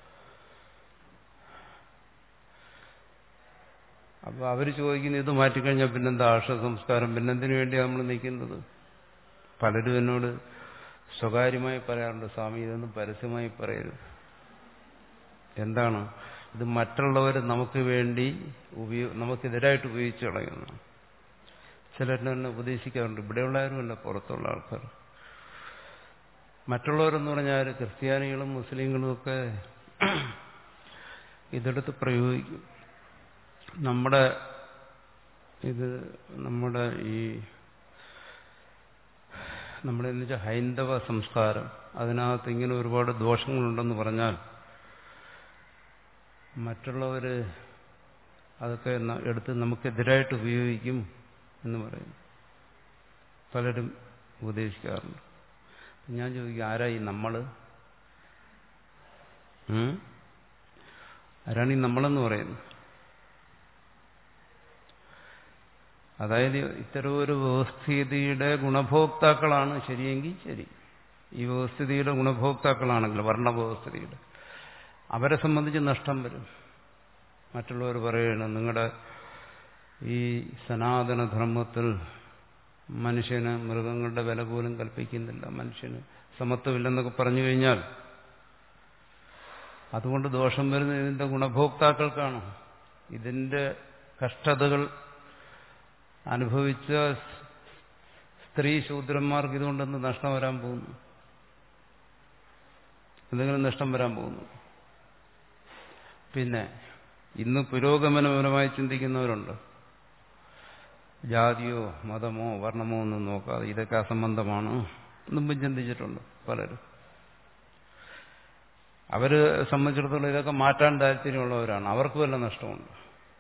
Speaker 1: അപ്പൊ അവര് ചോദിക്കുന്നത് ഇത് മാറ്റിക്കഴിഞ്ഞാൽ പിന്നെന്താ ആർഷ സംസ്കാരം? പിന്നെന്തിനു വേണ്ടിയാണ് നമ്മൾ നിൽക്കുന്നത്? പലരും എന്നോട് സ്വകാര്യമായി പറയാറുണ്ട്, സ്വാമി ഇതൊന്നും പരസ്യമായി പറയരുത്. എന്താണ് ഇത്? മറ്റുള്ളവർ നമുക്ക് വേണ്ടി ഉപയോ നമുക്കെതിരായിട്ട് ഉപയോഗിച്ച് കളയുന്നു. ചിലരെന്നെ ഉപദേശിക്കാറുണ്ട്. ഇവിടെയുള്ളവരുമല്ല, പുറത്തുള്ള ആൾക്കാർ. മറ്റുള്ളവരെന്ന് പറഞ്ഞാൽ ക്രിസ്ത്യാനികളും മുസ്ലിങ്ങളും ഒക്കെ ഇതെടുത്ത് പ്രയോഗിക്കും. നമ്മുടെ ഇത് നമ്മുടെ ഈ നമ്മുടെ എന്ന് വെച്ചാൽ ഹൈന്ദവ സംസ്കാരം, അതിനകത്ത് ഇങ്ങനെ ഒരുപാട് ദോഷങ്ങളുണ്ടെന്ന് പറഞ്ഞാൽ മറ്റുള്ളവർ അതൊക്കെ എടുത്ത് നമുക്കെതിരായിട്ട് ഉപയോഗിക്കും എന്ന് പറയും. പലരും ഉപദേശിക്കാറുണ്ട്. ഞാൻ ചോദിക്കും, ആരായി നമ്മൾ? ആരാണ് ഈ നമ്മളെന്ന് പറയുന്നത്? അതായത് ഇത്തരം ഒരു വ്യവസ്ഥിതിയുടെ ഗുണഭോക്താക്കളാണ് ശരിയെങ്കിൽ ശരി. ഈ വ്യവസ്ഥിതിയുടെ ഗുണഭോക്താക്കളാണെങ്കിൽ, വർണ്ണവ്യവസ്ഥിതിയുടെ, അവരെ സംബന്ധിച്ച് നഷ്ടം വരും. മറ്റുള്ളവർ പറയുകയാണ് നിങ്ങളുടെ ഈ സനാതനധർമ്മത്തിൽ മനുഷ്യന് മൃഗങ്ങളുടെ വില പോലും കൽപ്പിക്കുന്നില്ല, മനുഷ്യന് സമത്വമില്ലെന്നൊക്കെ പറഞ്ഞു കഴിഞ്ഞാൽ അതുകൊണ്ട് ദോഷം വരുന്നത് ഇതിന്റെ ഗുണഭോക്താക്കൾക്കാണ്. ഇതിന്റെ കഷ്ടതകൾ അനുഭവിച്ച സ്ത്രീ ശൂദ്രന്മാർക്ക് ഇതുകൊണ്ടെന്ന് നഷ്ടം വരാൻ പോകുന്നു? എന്തെങ്കിലും നഷ്ടം വരാൻ പോകുന്നു? പിന്നെ ഇന്ന് പുരോഗമനപരമായി ചിന്തിക്കുന്നവരുണ്ട്. ജാതിയോ മതമോ വർണ്ണമോ ഒന്നും നോക്കാതെ ഇതൊക്കെ അസംബന്ധമാണ് മുമ്പും ചിന്തിച്ചിട്ടുണ്ട് പലരും. അവര് സംബന്ധിച്ചിടത്തോളം ഇതൊക്കെ മാറ്റാൻ താല്പര്യമുള്ളവരാണ്. അവർക്ക് വല്ല നഷ്ടമുണ്ട്.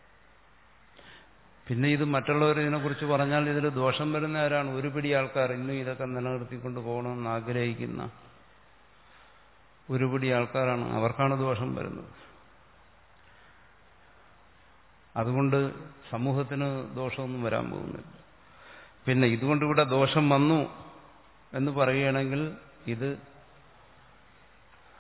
Speaker 1: പിന്നെ ഇത് മറ്റുള്ളവർ ഇതിനെക്കുറിച്ച് പറഞ്ഞാൽ ഇതിൽ ദോഷം വരുന്ന ആരാണ്? ഒരു പിടി ആൾക്കാർ ഇന്നും ഇതൊക്കെ നിലനിർത്തിക്കൊണ്ട് പോകണമെന്ന് ആഗ്രഹിക്കുന്ന ഒരു പിടി ആൾക്കാരാണ്. അവർക്കാണ് ദോഷം വരുന്നത്. അതുകൊണ്ട് സമൂഹത്തിന് ദോഷമൊന്നും വരാൻ പോകുന്നില്ല. പിന്നെ ഇതുകൊണ്ട് ഇവിടെ ദോഷം വന്നു എന്ന് പറയുകയാണെങ്കിൽ ഇത്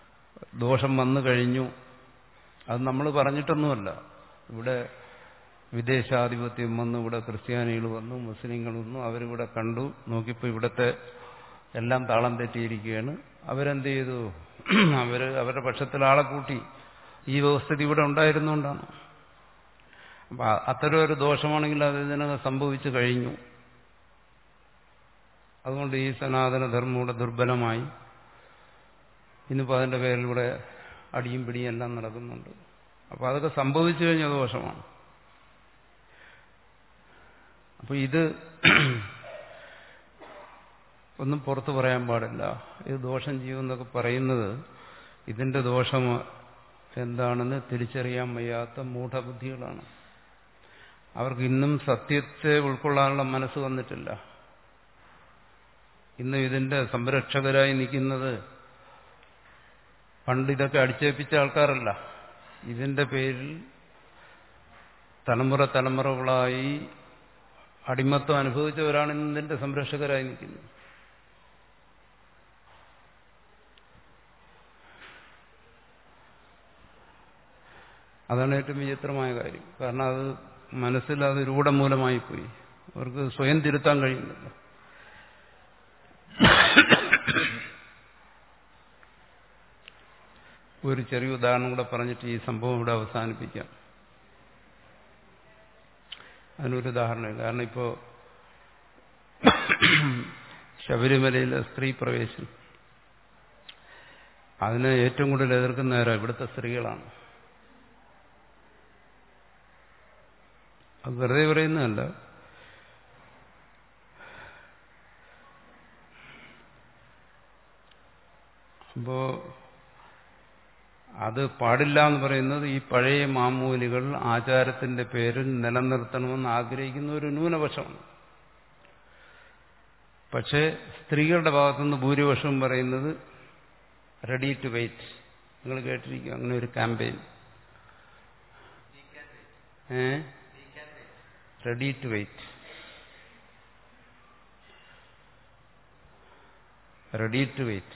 Speaker 1: ദോഷം വന്നു കഴിഞ്ഞു, അത് നമ്മൾ പറഞ്ഞിട്ടൊന്നുമല്ല. ഇവിടെ വിദേശാധിപത്യം വന്നു, ഇവിടെ ക്രിസ്ത്യാനികൾ വന്നു, മുസ്ലിങ്ങൾ വന്നു, അവരിവിടെ കണ്ടു, നോക്കിയപ്പോൾ ഇവിടുത്തെ എല്ലാം താളം തെറ്റിയിരിക്കുകയാണ്. അവരെന്ത് ചെയ്തു? അവർ അവരുടെ പക്ഷത്തിൽ ആളെ കൂട്ടി. ഈ വ്യവസ്ഥിതി ഇവിടെ ഉണ്ടായിരുന്നുകൊണ്ടാണ്. അപ്പം അത്തരം ഒരു ദോഷമാണെങ്കിൽ അത് ഇതിനകം സംഭവിച്ചു കഴിഞ്ഞു. അതുകൊണ്ട് ഈ സനാതനധർമ്മം ഇവിടെ ദുർബലമായി. ഇന്നിപ്പോൾ അതിൻ്റെ പേരിൽ ഇവിടെ അടിയും പിടിയും എല്ലാം നടക്കുന്നുണ്ട്. അപ്പോൾ അതൊക്കെ സംഭവിച്ചു കഴിഞ്ഞ ദോഷമാണ്. അപ്പോൾ ഇത് ഒന്നും പുറത്തു പറയാൻ പാടില്ല. ഇത് ദോഷം ചെയ്യുമെന്നൊക്കെ പറയുന്നത് ഇതിന്റെ ദോഷം എന്താണെന്ന് തിരിച്ചറിയാൻ വയ്യാത്ത മൂഢബുദ്ധികളാണ്. അവർക്ക് ഇന്നും സത്യത്തെ ഉൾക്കൊള്ളാനുള്ള മനസ്സ് വന്നിട്ടില്ല. ഇന്ന് ഇതിന്റെ സംരക്ഷകരായി നിൽക്കുന്നത് പണ്ട് ഇതൊക്കെ അടിച്ചേൽപ്പിച്ച ആൾക്കാരല്ല. ഇതിന്റെ പേരിൽ തലമുറ തലമുറകളായി അടിമത്വം അനുഭവിച്ചവരാണ് ഇന്ന് ഇതിന്റെ സംരക്ഷകരായി നിൽക്കുന്നത്. അതാണ് ഏറ്റവും വിചിത്രമായ കാര്യം. കാരണം അത് മനസ്സിൽ അത് രൂഢമൂലമായി പോയി. അവർക്ക് സ്വയം തിരുത്താൻ കഴിയുന്നില്ല. ഒരു ചെറിയ ഉദാഹരണം കൂടെ പറഞ്ഞിട്ട് ഈ സംഭവം ഇവിടെ അവസാനിപ്പിക്കാം. അതിനൊരു ഉദാഹരണം. കാരണം ഇപ്പോൾ ശബരിമലയിലെ സ്ത്രീ പ്രവേശനം, അതിനെ ഏറ്റവും കൂടുതൽ എതിർക്കുന്നവരാണ് ഇവിടുത്തെ സ്ത്രീകളാണ്. അത് വെറുതെ പറയുന്നതല്ല. അപ്പോ അത് പാടില്ല എന്ന് പറയുന്നത് ഈ പഴയ മാമൂലികൾ ആചാരത്തിന്റെ പേരിൽ നിലനിർത്തണമെന്ന് ആഗ്രഹിക്കുന്ന ഒരു ന്യൂനപക്ഷമാണ്. പക്ഷേ സ്ത്രീകളുടെ ഭാഗത്തുനിന്ന് ഭൂരിപക്ഷവും പറയുന്നത് റെഡി ടു വെയിറ്റ്. നിങ്ങൾ കേട്ടിരിക്കും അങ്ങനെ ഒരു campaign. A ready to wait, ready to wait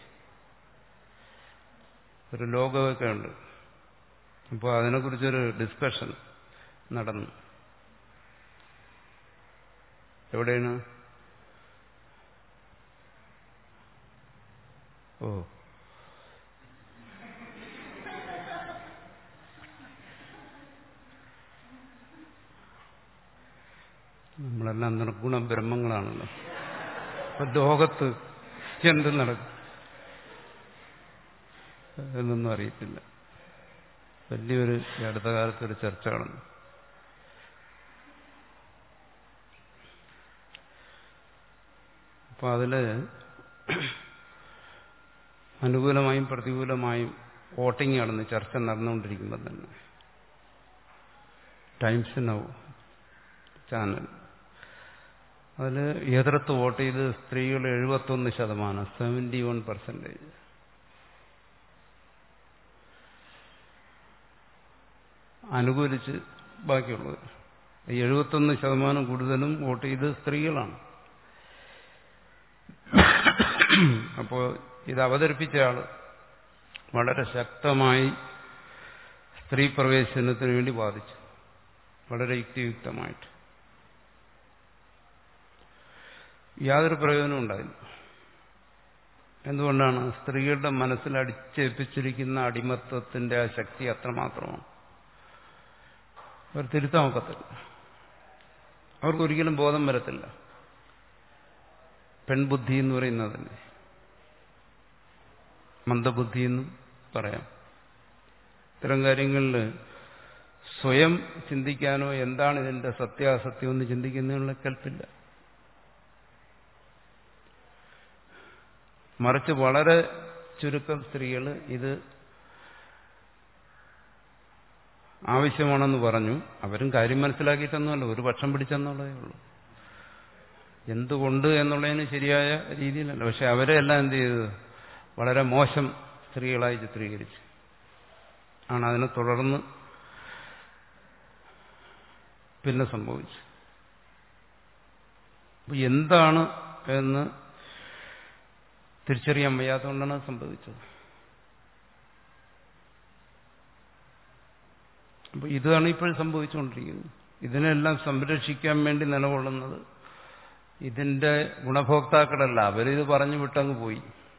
Speaker 1: ഒരു ലോകമൊക്കെ ഉണ്ട്. അപ്പോൾ അതിനെക്കുറിച്ചൊരു ഡിസ്കഷൻ നടന്നു. എവിടെയാണ്? ഓ നമ്മളെല്ലാം നിർഗുണ ബ്രഹ്മങ്ങളാണല്ലോ. അപ്പൊ ലോകത്ത് എന്ത് നടക്കും എന്നൊന്നും അറിയത്തില്ല. വലിയൊരു അടുത്ത കാലത്തൊരു ചർച്ച നടന്നു. അപ്പൊ അതില് അനുകൂലമായും പ്രതികൂലമായും വോട്ടിംഗ് നടന്ന് ചർച്ച നടന്നുകൊണ്ടിരിക്കുമ്പോൾ തന്നെ ടൈംസ് നൗ ചാനൽ അതിൽ എതിർത്ത് വോട്ട് ചെയ്ത് സ്ത്രീകൾ എഴുപത്തൊന്ന് ശതമാനം സെവൻറ്റി വൺ പെർസെൻറ്റേജ്. അനുകൂലിച്ച് ബാക്കിയുള്ളത് എഴുപത്തൊന്ന് ശതമാനം കൂടുതലും വോട്ട് ചെയ്ത് സ്ത്രീകളാണ്. അപ്പോൾ ഇത് അവതരിപ്പിച്ച ആള് വളരെ ശക്തമായി സ്ത്രീ പ്രവേശനത്തിന് വേണ്ടി വാദിച്ചു, വളരെ യുക്തിയുക്തമായിട്ട്. യാതൊരു പ്രയോജനവും ഉണ്ടായില്ല. എന്തുകൊണ്ടാണ്? സ്ത്രീകളുടെ മനസ്സിൽ അടിച്ചേൽപ്പിച്ചിരിക്കുന്ന അടിമത്വത്തിന്റെ ആ ശക്തി അത്രമാത്രമാണ്. അവർ തിരുത്താൻ ഒക്കത്തില്ല. അവർക്കൊരിക്കലും ബോധം വരത്തില്ല. പെൺബുദ്ധി എന്ന് പറയുന്നത് തന്നെ മന്ദബുദ്ധി എന്നും പറയാം. ഇത്തരം കാര്യങ്ങളിൽ സ്വയം ചിന്തിക്കാനോ എന്താണ് ഇതിന്റെ സത്യാസത്യം എന്ന് ചിന്തിക്കുന്നതിനുള്ള കൽപ്പില്ല. മറിച്ച് വളരെ ചുരുക്കം സ്ത്രീകൾ ഇത് ആവശ്യമാണെന്ന് പറഞ്ഞു. അവരും കാര്യം മനസ്സിലാക്കിയിട്ടൊന്നുമല്ല, ഒരു പക്ഷം പിടിച്ചെന്നുള്ളതേ ഉള്ളൂ. എന്തുകൊണ്ട് എന്നുള്ളതിന് ശരിയായ രീതിയിലല്ല. പക്ഷെ അവരെ എല്ലാം എന്ത് ചെയ്തു? വളരെ മോശം സ്ത്രീകളായി ചിത്രീകരിച്ചു ആണ് അതിനെ തുടർന്ന് പിന്നെ സംഭവിച്ചു. അപ്പൊ എന്താണ് എന്ന് തിരിച്ചറിയാൻ വയ്യാത്തതുകൊണ്ടാണ് അത് സംഭവിച്ചത്. അപ്പൊ ഇതാണ് ഇപ്പോഴും സംഭവിച്ചുകൊണ്ടിരിക്കുന്നത്. ഇതിനെല്ലാം സംരക്ഷിക്കാൻ വേണ്ടി നിലകൊള്ളുന്നത് ഇതിന്റെ ഗുണഭോക്താക്കളല്ല. അവരിത് പറഞ്ഞു വിട്ടങ്ങ് പോയി.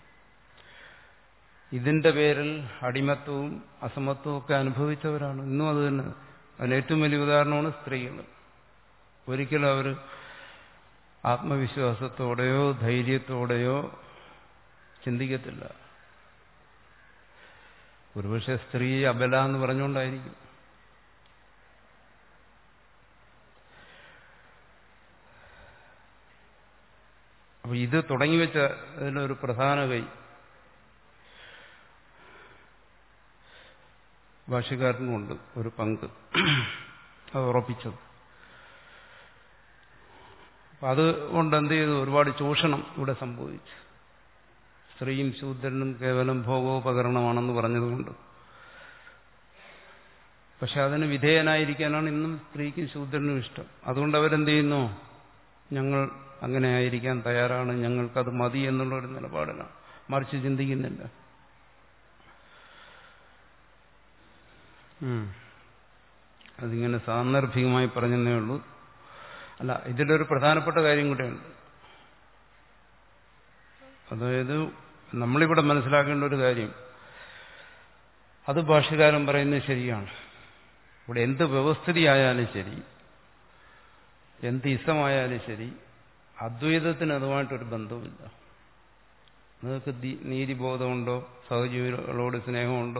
Speaker 1: ഇതിന്റെ പേരിൽ അടിമത്വവും അസമത്വവും ഒക്കെ അനുഭവിച്ചവരാണ്. ഇന്നും അത് തന്നെ. അതിന് ഏറ്റവും വലിയ ഉദാഹരണമാണ് സ്ത്രീകൾ. ഒരിക്കലും അവർ ആത്മവിശ്വാസത്തോടെയോ ധൈര്യത്തോടെയോ ചിന്തിക്കത്തില്ല. ഒരുപക്ഷെ സ്ത്രീ അബല എന്ന് പറഞ്ഞുകൊണ്ടായിരിക്കും. അപ്പൊ ഇത് തുടങ്ങിവെച്ച അതിലൊരു പ്രധാന കൈ ഭാഷ്യക്കാരനുമുണ്ട് ഒരു പങ്ക്, അത് ഉറപ്പിച്ചത്. അപ്പം അതുകൊണ്ട് എന്ത് ചെയ്തു? ഒരുപാട് ചൂഷണം ഇവിടെ സംഭവിച്ചു. സ്ത്രീയും ശൂദ്രനും കേവലം ഭോഗോപകരണമാണെന്ന് പറഞ്ഞതുകൊണ്ട്. പക്ഷെ അതിന് വിധേയനായിരിക്കാനാണ് ഇന്നും സ്ത്രീക്കും ശൂദ്രനും ഇഷ്ടം. അതുകൊണ്ട് അവരെന്ത് ചെയ്യുന്നു? ഞങ്ങൾ അങ്ങനെ ആയിരിക്കാൻ തയ്യാറാണ്, ഞങ്ങൾക്കത് മതി എന്നുള്ളൊരു നിലപാടിലാണ്. മറിച്ച് ചിന്തിക്കുന്നില്ല. അതിങ്ങനെ സാന്ദർഭികമായി പറഞ്ഞതേ ഉള്ളൂ. അല്ല, ഇതിലൊരു പ്രധാനപ്പെട്ട കാര്യം കൂടെയുണ്ട്. അതായത് നമ്മളിവിടെ മനസ്സിലാക്കേണ്ട ഒരു കാര്യം, അത് ഭാഷ്യകാരൻ പറയുന്നത് ശരിയാണ്. ഇവിടെ എന്ത് വ്യവസ്ഥിതിയായാലും ശരി, എന്ത് ഇസമായാലും ശരി, അദ്വൈതത്തിന് അതുമായിട്ടൊരു ബന്ധവുമില്ല. നിങ്ങൾക്ക് നീതിബോധമുണ്ടോ, സഹജീവികളോട് സ്നേഹമുണ്ടോ,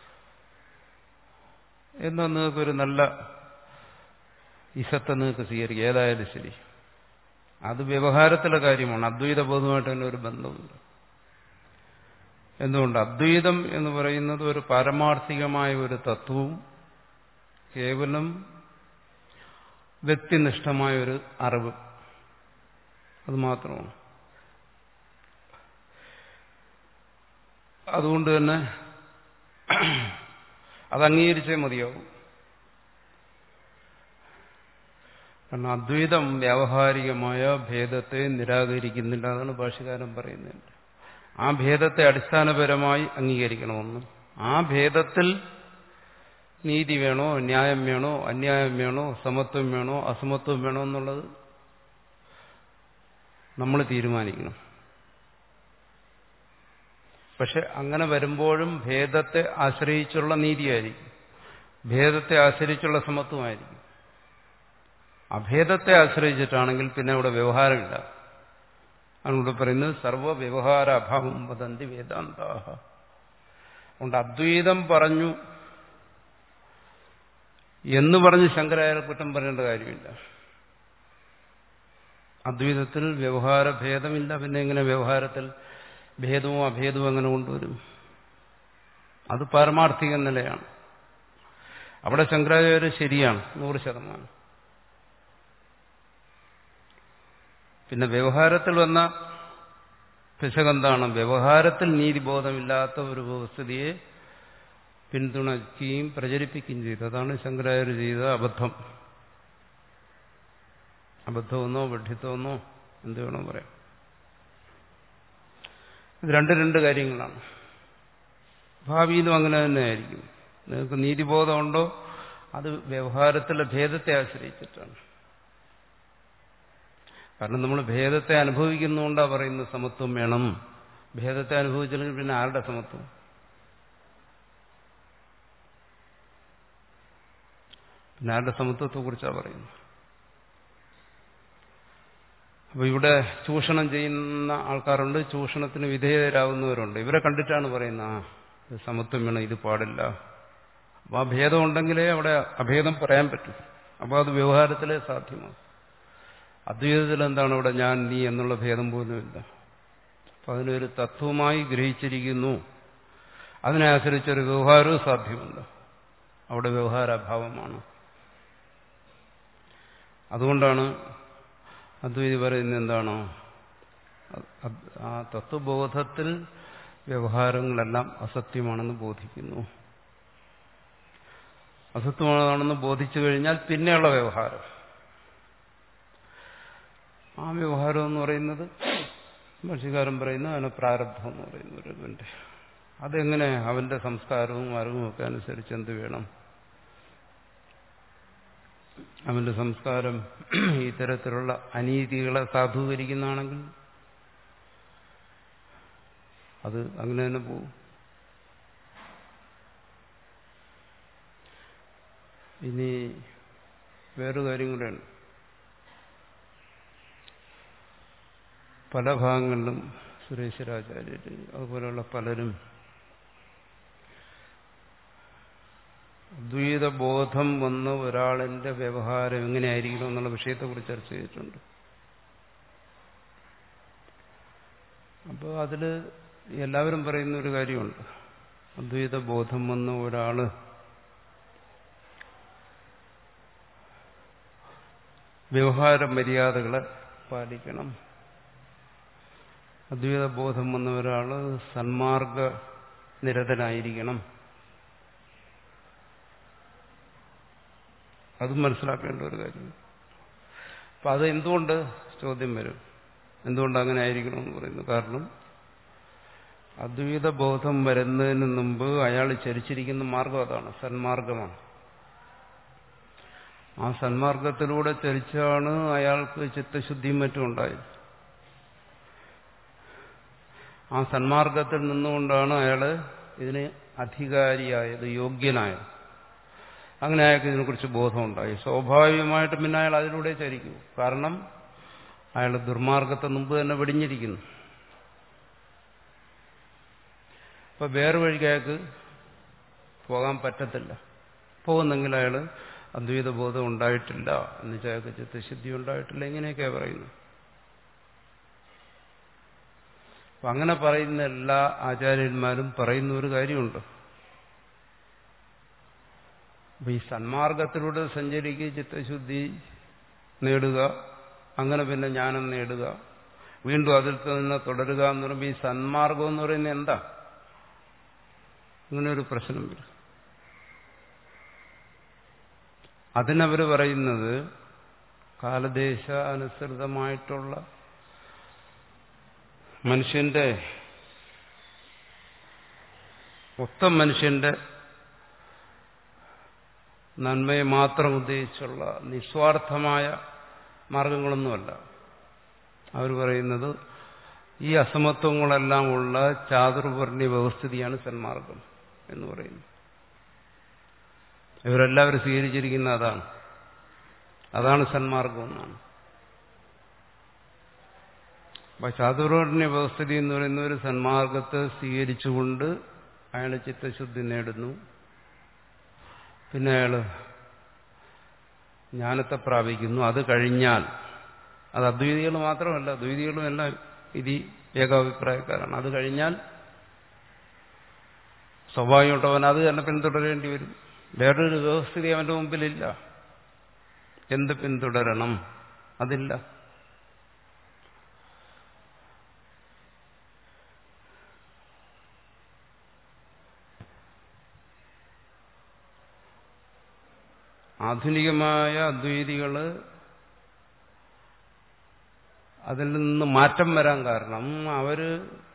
Speaker 1: എന്നാൽ നിങ്ങൾക്കൊരു നല്ല ഇസത്തെ നിങ്ങൾക്ക് സ്വീകരിക്കുക, ഏതായാലും ശരി. അത് വ്യവഹാരത്തിലെ കാര്യമാണ്. അദ്വൈത ബോധമായിട്ട് തന്നെ ഒരു ബന്ധമില്ല. എന്തുകൊണ്ട്? അദ്വൈതം എന്ന് പറയുന്നത് ഒരു പാരമാർത്ഥികമായ ഒരു തത്വവും കേവലം വ്യക്തിനിഷ്ഠമായ ഒരു അറിവ്, അത് മാത്രമാണ്. അതുകൊണ്ട് തന്നെ അത് അംഗീകരിച്ചേ മതിയാവും. കാരണം അദ്വൈതം വ്യാവഹാരികമായ ഭേദത്തെ നിരാകരിക്കുന്നില്ല. അതാണ് ഭാഷ്യകാരൻ പറയുന്നത്. ആ ഭേദത്തെ അടിസ്ഥാനപരമായി അംഗീകരിക്കണമെന്നും ആ ഭേദത്തിൽ നീതി വേണോ, ന്യായം വേണോ, അന്യായം വേണോ, സമത്വം വേണോ, അസമത്വം വേണോ എന്നുള്ളത് നമ്മൾ തീരുമാനിക്കണം. പക്ഷെ അങ്ങനെ വരുമ്പോഴും ഭേദത്തെ ആശ്രയിച്ചുള്ള നീതിയായിരിക്കും, ഭേദത്തെ ആശ്രയിച്ചുള്ള സമത്വമായിരിക്കും. അഭേദത്തെ ആശ്രയിച്ചിട്ടാണെങ്കിൽ പിന്നെ അവിടെ വ്യവഹാരമില്ല. അതിലൂടെ പറയുന്നത് സർവ്വ വ്യവഹാര അഭാവം വദന്തി വേദാന്താഹ. അതുകൊണ്ട് അദ്വൈതം പറഞ്ഞു എന്ന് പറഞ്ഞ് ശങ്കരാചാര്യ കുറ്റം പറയേണ്ട കാര്യമില്ല. അദ്വൈതത്തിൽ വ്യവഹാര ഭേദമില്ല. പിന്നെ എങ്ങനെ വ്യവഹാരത്തിൽ ഭേദവും അഭേദവും എങ്ങനെ കൊണ്ടുവരും? അത് പാരമാർത്ഥിക നിലയാണ്. അവിടെ ശങ്കരാചാര്യ ശരിയാണ്, നൂറ് ശതമാനം. പിന്നെ വ്യവഹാരത്തിൽ വന്ന പിശകെന്താണ്? വ്യവഹാരത്തിൽ നീതിബോധമില്ലാത്ത ഒരു വ്യവസ്ഥിതിയെ പിന്തുണയ്ക്കുകയും പ്രചരിപ്പിക്കുകയും ചെയ്തു. അതാണ് ശങ്കരാചാര്യ ചെയ്ത അബദ്ധം. അബദ്ധമെന്നോ വിഡ്ഢിത്തമെന്നോ എന്ത് വേണോ പറയാം. ഇത് രണ്ട് രണ്ട് കാര്യങ്ങളാണ്. ഭാവിയിലും അങ്ങനെ തന്നെയായിരിക്കും. നിങ്ങൾക്ക് നീതിബോധമുണ്ടോ, അത് വ്യവഹാരത്തിലെ ഭേദത്തെ ആശ്രയിച്ചിട്ടാണ്. കാരണം നമ്മൾ ഭേദത്തെ അനുഭവിക്കുന്നുകൊണ്ടാണ് പറയുന്നത് സമത്വം വേണം. ഭേദത്തെ അനുഭവിച്ചില്ലെങ്കിൽ പിന്നെ ആരുടെ സമത്വം? പിന്നെ ആരുടെ സമത്വത്തെ കുറിച്ചാണ് പറയുന്നത്? അപ്പൊ ഇവിടെ ചൂഷണം ചെയ്യുന്ന ആൾക്കാരുണ്ട്, ചൂഷണത്തിന് വിധേയരാകുന്നവരുണ്ട്. ഇവരെ കണ്ടിട്ടാണ് പറയുന്നത് ആ ഇത് സമത്വം വേണം, ഇത് പാടില്ല. അപ്പൊ ആ ഭേദം ഉണ്ടെങ്കിലേ അവിടെ അഭേദം പറയാൻ പറ്റും. അപ്പോൾ അത് വ്യവഹാരത്തിലേ സാധ്യമാണ്. അദ്വൈതത്തിൽ എന്താണ് അവിടെ ഞാൻ നീ എന്നുള്ള ഭേദം പോലുമില്ല. അപ്പം അതിനൊരു തത്വമായി ഗ്രഹിച്ചിരിക്കുന്നു. അതിനെ ആശ്രയിച്ചൊരു വ്യവഹാരവും സാധ്യമല്ല. അവിടെ വ്യവഹാരാഭാവമാണ്. അതുകൊണ്ടാണ് അദ്വൈതി പറയുന്നത് എന്താണോ, ആ തത്വബോധത്തിൽ വ്യവഹാരങ്ങളെല്ലാം അസത്യമാണെന്ന് ബോധിക്കുന്നു. അസത്യമാണെന്ന് ബോധിച്ചു കഴിഞ്ഞാൽ പിന്നെയുള്ള വ്യവഹാരം, ആ വ്യവഹാരം എന്ന് പറയുന്നത് ഭാഷ്യകാരൻ പറയുന്നത് അതിനെ പ്രാരബ്ധം എന്ന് പറയുന്ന ഒരുവന്റെ. അതെങ്ങനെ അവന്റെ സംസ്കാരവും അറിവും ഒക്കെ അനുസരിച്ച് എന്ത് വേണം, അവന്റെ സംസ്കാരം ഇത്തരത്തിലുള്ള അനീതികളെ സാധൂകരിക്കുന്നതാണെങ്കിൽ അത് അങ്ങനെ തന്നെ പോകും. ഇനി വേറൊരു കാര്യം കൂടെയാണ്. പല ഭാഗങ്ങളിലും സുരേശ്വരാചാര്യര് അതുപോലെയുള്ള പലരും അദ്വൈതബോധം വന്ന ഒരാളിന്റെ വ്യവഹാരം എങ്ങനെയായിരിക്കണം എന്നുള്ള വിഷയത്തെക്കുറിച്ച് ചർച്ച ചെയ്തിട്ടുണ്ട്. അപ്പോൾ അതിൽ എല്ലാവരും പറയുന്ന ഒരു കാര്യമുണ്ട്. അദ്വൈതബോധം വന്ന ഒരാള് വ്യവഹാര മര്യാദകളെ പാലിക്കണം. അദ്വൈതബോധം വന്ന ഒരാള് സന്മാർഗ നിരതനായിരിക്കണം. അതും മനസ്സിലാക്കേണ്ട ഒരു കാര്യം. അപ്പം അത് എന്തുകൊണ്ട് ചോദ്യം വരും, എന്തുകൊണ്ട് അങ്ങനെ ആയിരിക്കണമെന്ന് പറയുന്നു. കാരണം അദ്വൈതബോധം വരുന്നതിന് മുമ്പ് അയാൾ ചരിച്ചിരിക്കുന്ന മാർഗം അതാണ്, സന്മാർഗമാണ്. ആ സന്മാർഗത്തിലൂടെ ചരിച്ചാണ് അയാൾക്ക് ചിത്തശുദ്ധിയും മറ്റും ഉണ്ടായത്. ആ സന്മാർഗത്തിൽ നിന്നുകൊണ്ടാണ് അയാൾ ഇതിന് അധികാരിയായത്, യോഗ്യനായത്. അങ്ങനെ അയാൾക്ക് ഇതിനെക്കുറിച്ച് ബോധമുണ്ടായി. സ്വാഭാവികമായിട്ടും പിന്നെ അയാൾ അതിലൂടെ ചരിക്കും. കാരണം അയാൾ ദുർമാർഗത്തെ മുമ്പ് തന്നെ വെടിഞ്ഞിരിക്കുന്നു. അപ്പൊ വേറെ വഴിക്ക് അയാൾക്ക് പോകാൻ പറ്റത്തില്ല. പോകുന്നെങ്കിൽ അയാൾ അദ്വൈത ബോധം ഉണ്ടായിട്ടില്ല, എന്നുവെച്ചാൽ അയാൾക്ക് ചിത്തശുദ്ധി ഉണ്ടായിട്ടില്ല, ഇങ്ങനെയൊക്കെയാണ് പറയുന്നത്. അപ്പൊ അങ്ങനെ പറയുന്ന എല്ലാ ആചാര്യന്മാരും പറയുന്ന ഒരു കാര്യമുണ്ട്. അപ്പൊ ഈ സന്മാർഗത്തിലൂടെ സഞ്ചരിക്കുക, ചിത്തശുദ്ധി നേടുക, അങ്ങനെ പിന്നെ ജ്ഞാനം നേടുക, വീണ്ടും അതിൽ തന്നെ തുടരുക എന്ന് പറയുമ്പോൾ ഈ സന്മാർഗം എന്ന് പറയുന്നത് എന്താ? അങ്ങനെ ഒരു പ്രശ്നം വരും. അതിനവർ പറയുന്നത് കാലദേശ അനുസൃതമായിട്ടുള്ള മനുഷ്യന്റെ മൊത്തം മനുഷ്യന്റെ നന്മയെ മാത്രം ഉദ്ദേശിച്ചുള്ള നിസ്വാർത്ഥമായ മാർഗങ്ങളൊന്നുമല്ല. അവർ പറയുന്നത് ഈ അസമത്വങ്ങളെല്ലാം ഉള്ള ചാതുർവർണ്ണ വ്യവസ്ഥിതിയാണ് സന്മാർഗം എന്ന് പറയുന്നു. ഇവരെല്ലാവരും സ്വീകരിച്ചിരിക്കുന്ന അതാണ് അതാണ് സന്മാർഗം എന്നാണ്. അപ്പൊ ചാതുർവർണ്ണ വ്യവസ്ഥിതി എന്ന് പറയുന്ന ഒരു സന്മാർഗത്തെ സ്വീകരിച്ചുകൊണ്ട് അയാൾ ചിത്തശുദ്ധി നേടുന്നു. പിന്നെ അയാൾ ജ്ഞാനത്തെ പ്രാപിക്കുന്നു. അത് കഴിഞ്ഞാൽ, അത് അദ്വൈതികൾ മാത്രമല്ല, ദ്വൈതികളും എല്ലാം ഇത് ഏകാഭിപ്രായക്കാരാണ്. അത് കഴിഞ്ഞാൽ സ്വാഭാവികമായിട്ട് അവൻ അത് തന്നെ പിന്തുടരേണ്ടി വരും. വേറൊരു വ്യവസ്ഥിതി അവന്റെ മുമ്പിലില്ല. എന്ത് പിന്തുടരണം? അതില്ല. ആധുനികമായ അദ്വൈതികള് അതിൽ നിന്ന് മാറ്റം വരാൻ കാരണം അവര്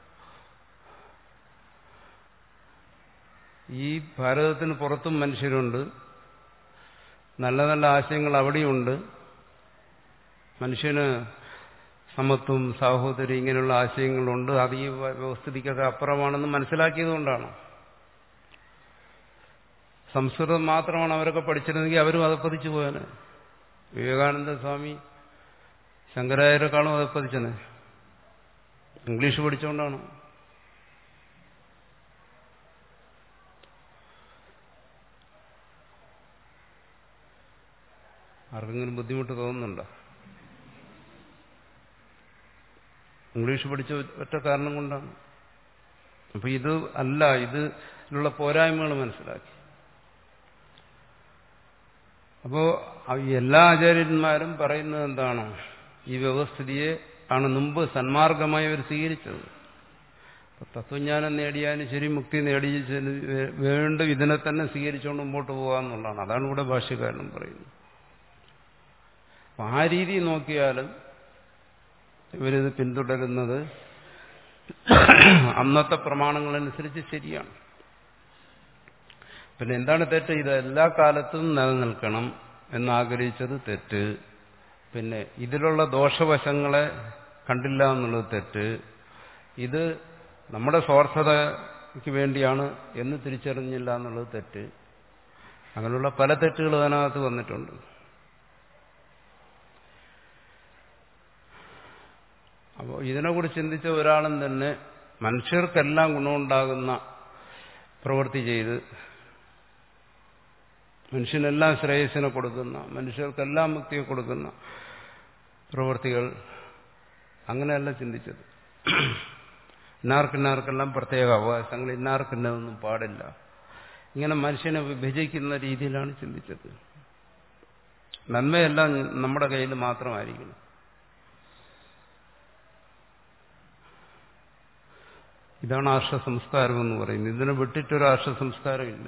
Speaker 1: ഈ ഭാരതത്തിന് പുറത്തും മനുഷ്യരുണ്ട്, നല്ല നല്ല ആശയങ്ങൾ അവിടെയുണ്ട്. മനുഷ്യന് സമത്വം, സാഹോദര്യം ഇങ്ങനെയുള്ള ആശയങ്ങളുണ്ട്. അത് ഈ വ്യവസ്ഥിതിക്കൊക്കെ അപ്പുറമാണെന്ന് മനസ്സിലാക്കിയതുകൊണ്ടാണ്. സംസ്കൃതം മാത്രമാണ് അവരൊക്കെ പഠിച്ചിരുന്നെങ്കിൽ അവരും അതപ്പതിച്ചു പോയാന്. വിവേകാനന്ദ സ്വാമി ശങ്കരാചാര്യരെക്കാളും അതപ്പതിച്ചനെ. ഇംഗ്ലീഷ് പഠിച്ചുകൊണ്ടാണ്. ആർക്കെങ്കിലും ബുദ്ധിമുട്ട് തോന്നുന്നുണ്ടോ? ഇംഗ്ലീഷ് പഠിച്ച ഒറ്റ കാരണം കൊണ്ടാണ്. അപ്പൊ ഇത് അല്ല, ഇതിലുള്ള പോരായ്മകൾ മനസ്സിലാക്കി. അപ്പോ എല്ലാ ആചാര്യന്മാരും പറയുന്നത് എന്താണ്? ഈ വ്യവസ്ഥിതിയെ ആണ് മുമ്പ് സന്മാർഗമായി അവർ സ്വീകരിച്ചത്. തത്വജ്ഞാനം നേടിയാലും ശരി, മുക്തി നേടി വീണ്ടും ഇതിനെ തന്നെ സ്വീകരിച്ചുകൊണ്ട് മുമ്പോട്ട് പോകാമെന്നുള്ളതാണ്. അതാണ് ഇവിടെ ഭാഷ്യകാരനും പറയുന്നത്. ആ രീതി നോക്കിയാലും ഇവരിത് പിന്തുടരുന്നത് അന്നത്തെ പ്രമാണങ്ങളനുസരിച്ച് ശരിയാണ്. പിന്നെ എന്താണ് തെറ്റ്? ഇത് എല്ലാ കാലത്തും നിലനിൽക്കണം എന്നാഗ്രഹിച്ചത് തെറ്റ്. പിന്നെ ഇതിലുള്ള ദോഷവശങ്ങളെ കണ്ടില്ല എന്നുള്ളത് തെറ്റ്. ഇത് നമ്മുടെ സ്വാർത്ഥതയ്ക്ക് വേണ്ടിയാണ് എന്ന് തിരിച്ചറിഞ്ഞില്ല എന്നുള്ളത് തെറ്റ്. അങ്ങനെയുള്ള പല തെറ്റുകളും അതിനകത്ത് വന്നിട്ടുണ്ട്. അപ്പോൾ ഇതിനെക്കുറിച്ച് ചിന്തിച്ച ഒരാളും തന്നെ മനുഷ്യർക്കെല്ലാം ഗുണമുണ്ടാകുന്ന പ്രവൃത്തി ചെയ്ത് മനുഷ്യനെല്ലാം ശ്രേയസ്സിനെ കൊടുക്കുന്ന, മനുഷ്യർക്കെല്ലാം മുക്തിയെ കൊടുക്കുന്ന പ്രവൃത്തികൾ അങ്ങനെയല്ല ചിന്തിച്ചത്. ഇന്നാർക്കിന്നാർക്കെല്ലാം പ്രത്യേക അവകാശങ്ങൾ, ഇന്നാർക്കിന്നതൊന്നും പാടില്ല, ഇങ്ങനെ മനുഷ്യനെ വിഭജിക്കുന്ന രീതിയിലാണ് ചിന്തിച്ചത്. നന്മയെല്ലാം നമ്മുടെ കയ്യിൽ മാത്രമായിരിക്കണം. ഇതാണ് ആർഷ സംസ്കാരം എന്ന് പറയുന്നത്. ഇതിനെ വിട്ടിട്ടൊരു ആർഷ സംസ്കാരമില്ല.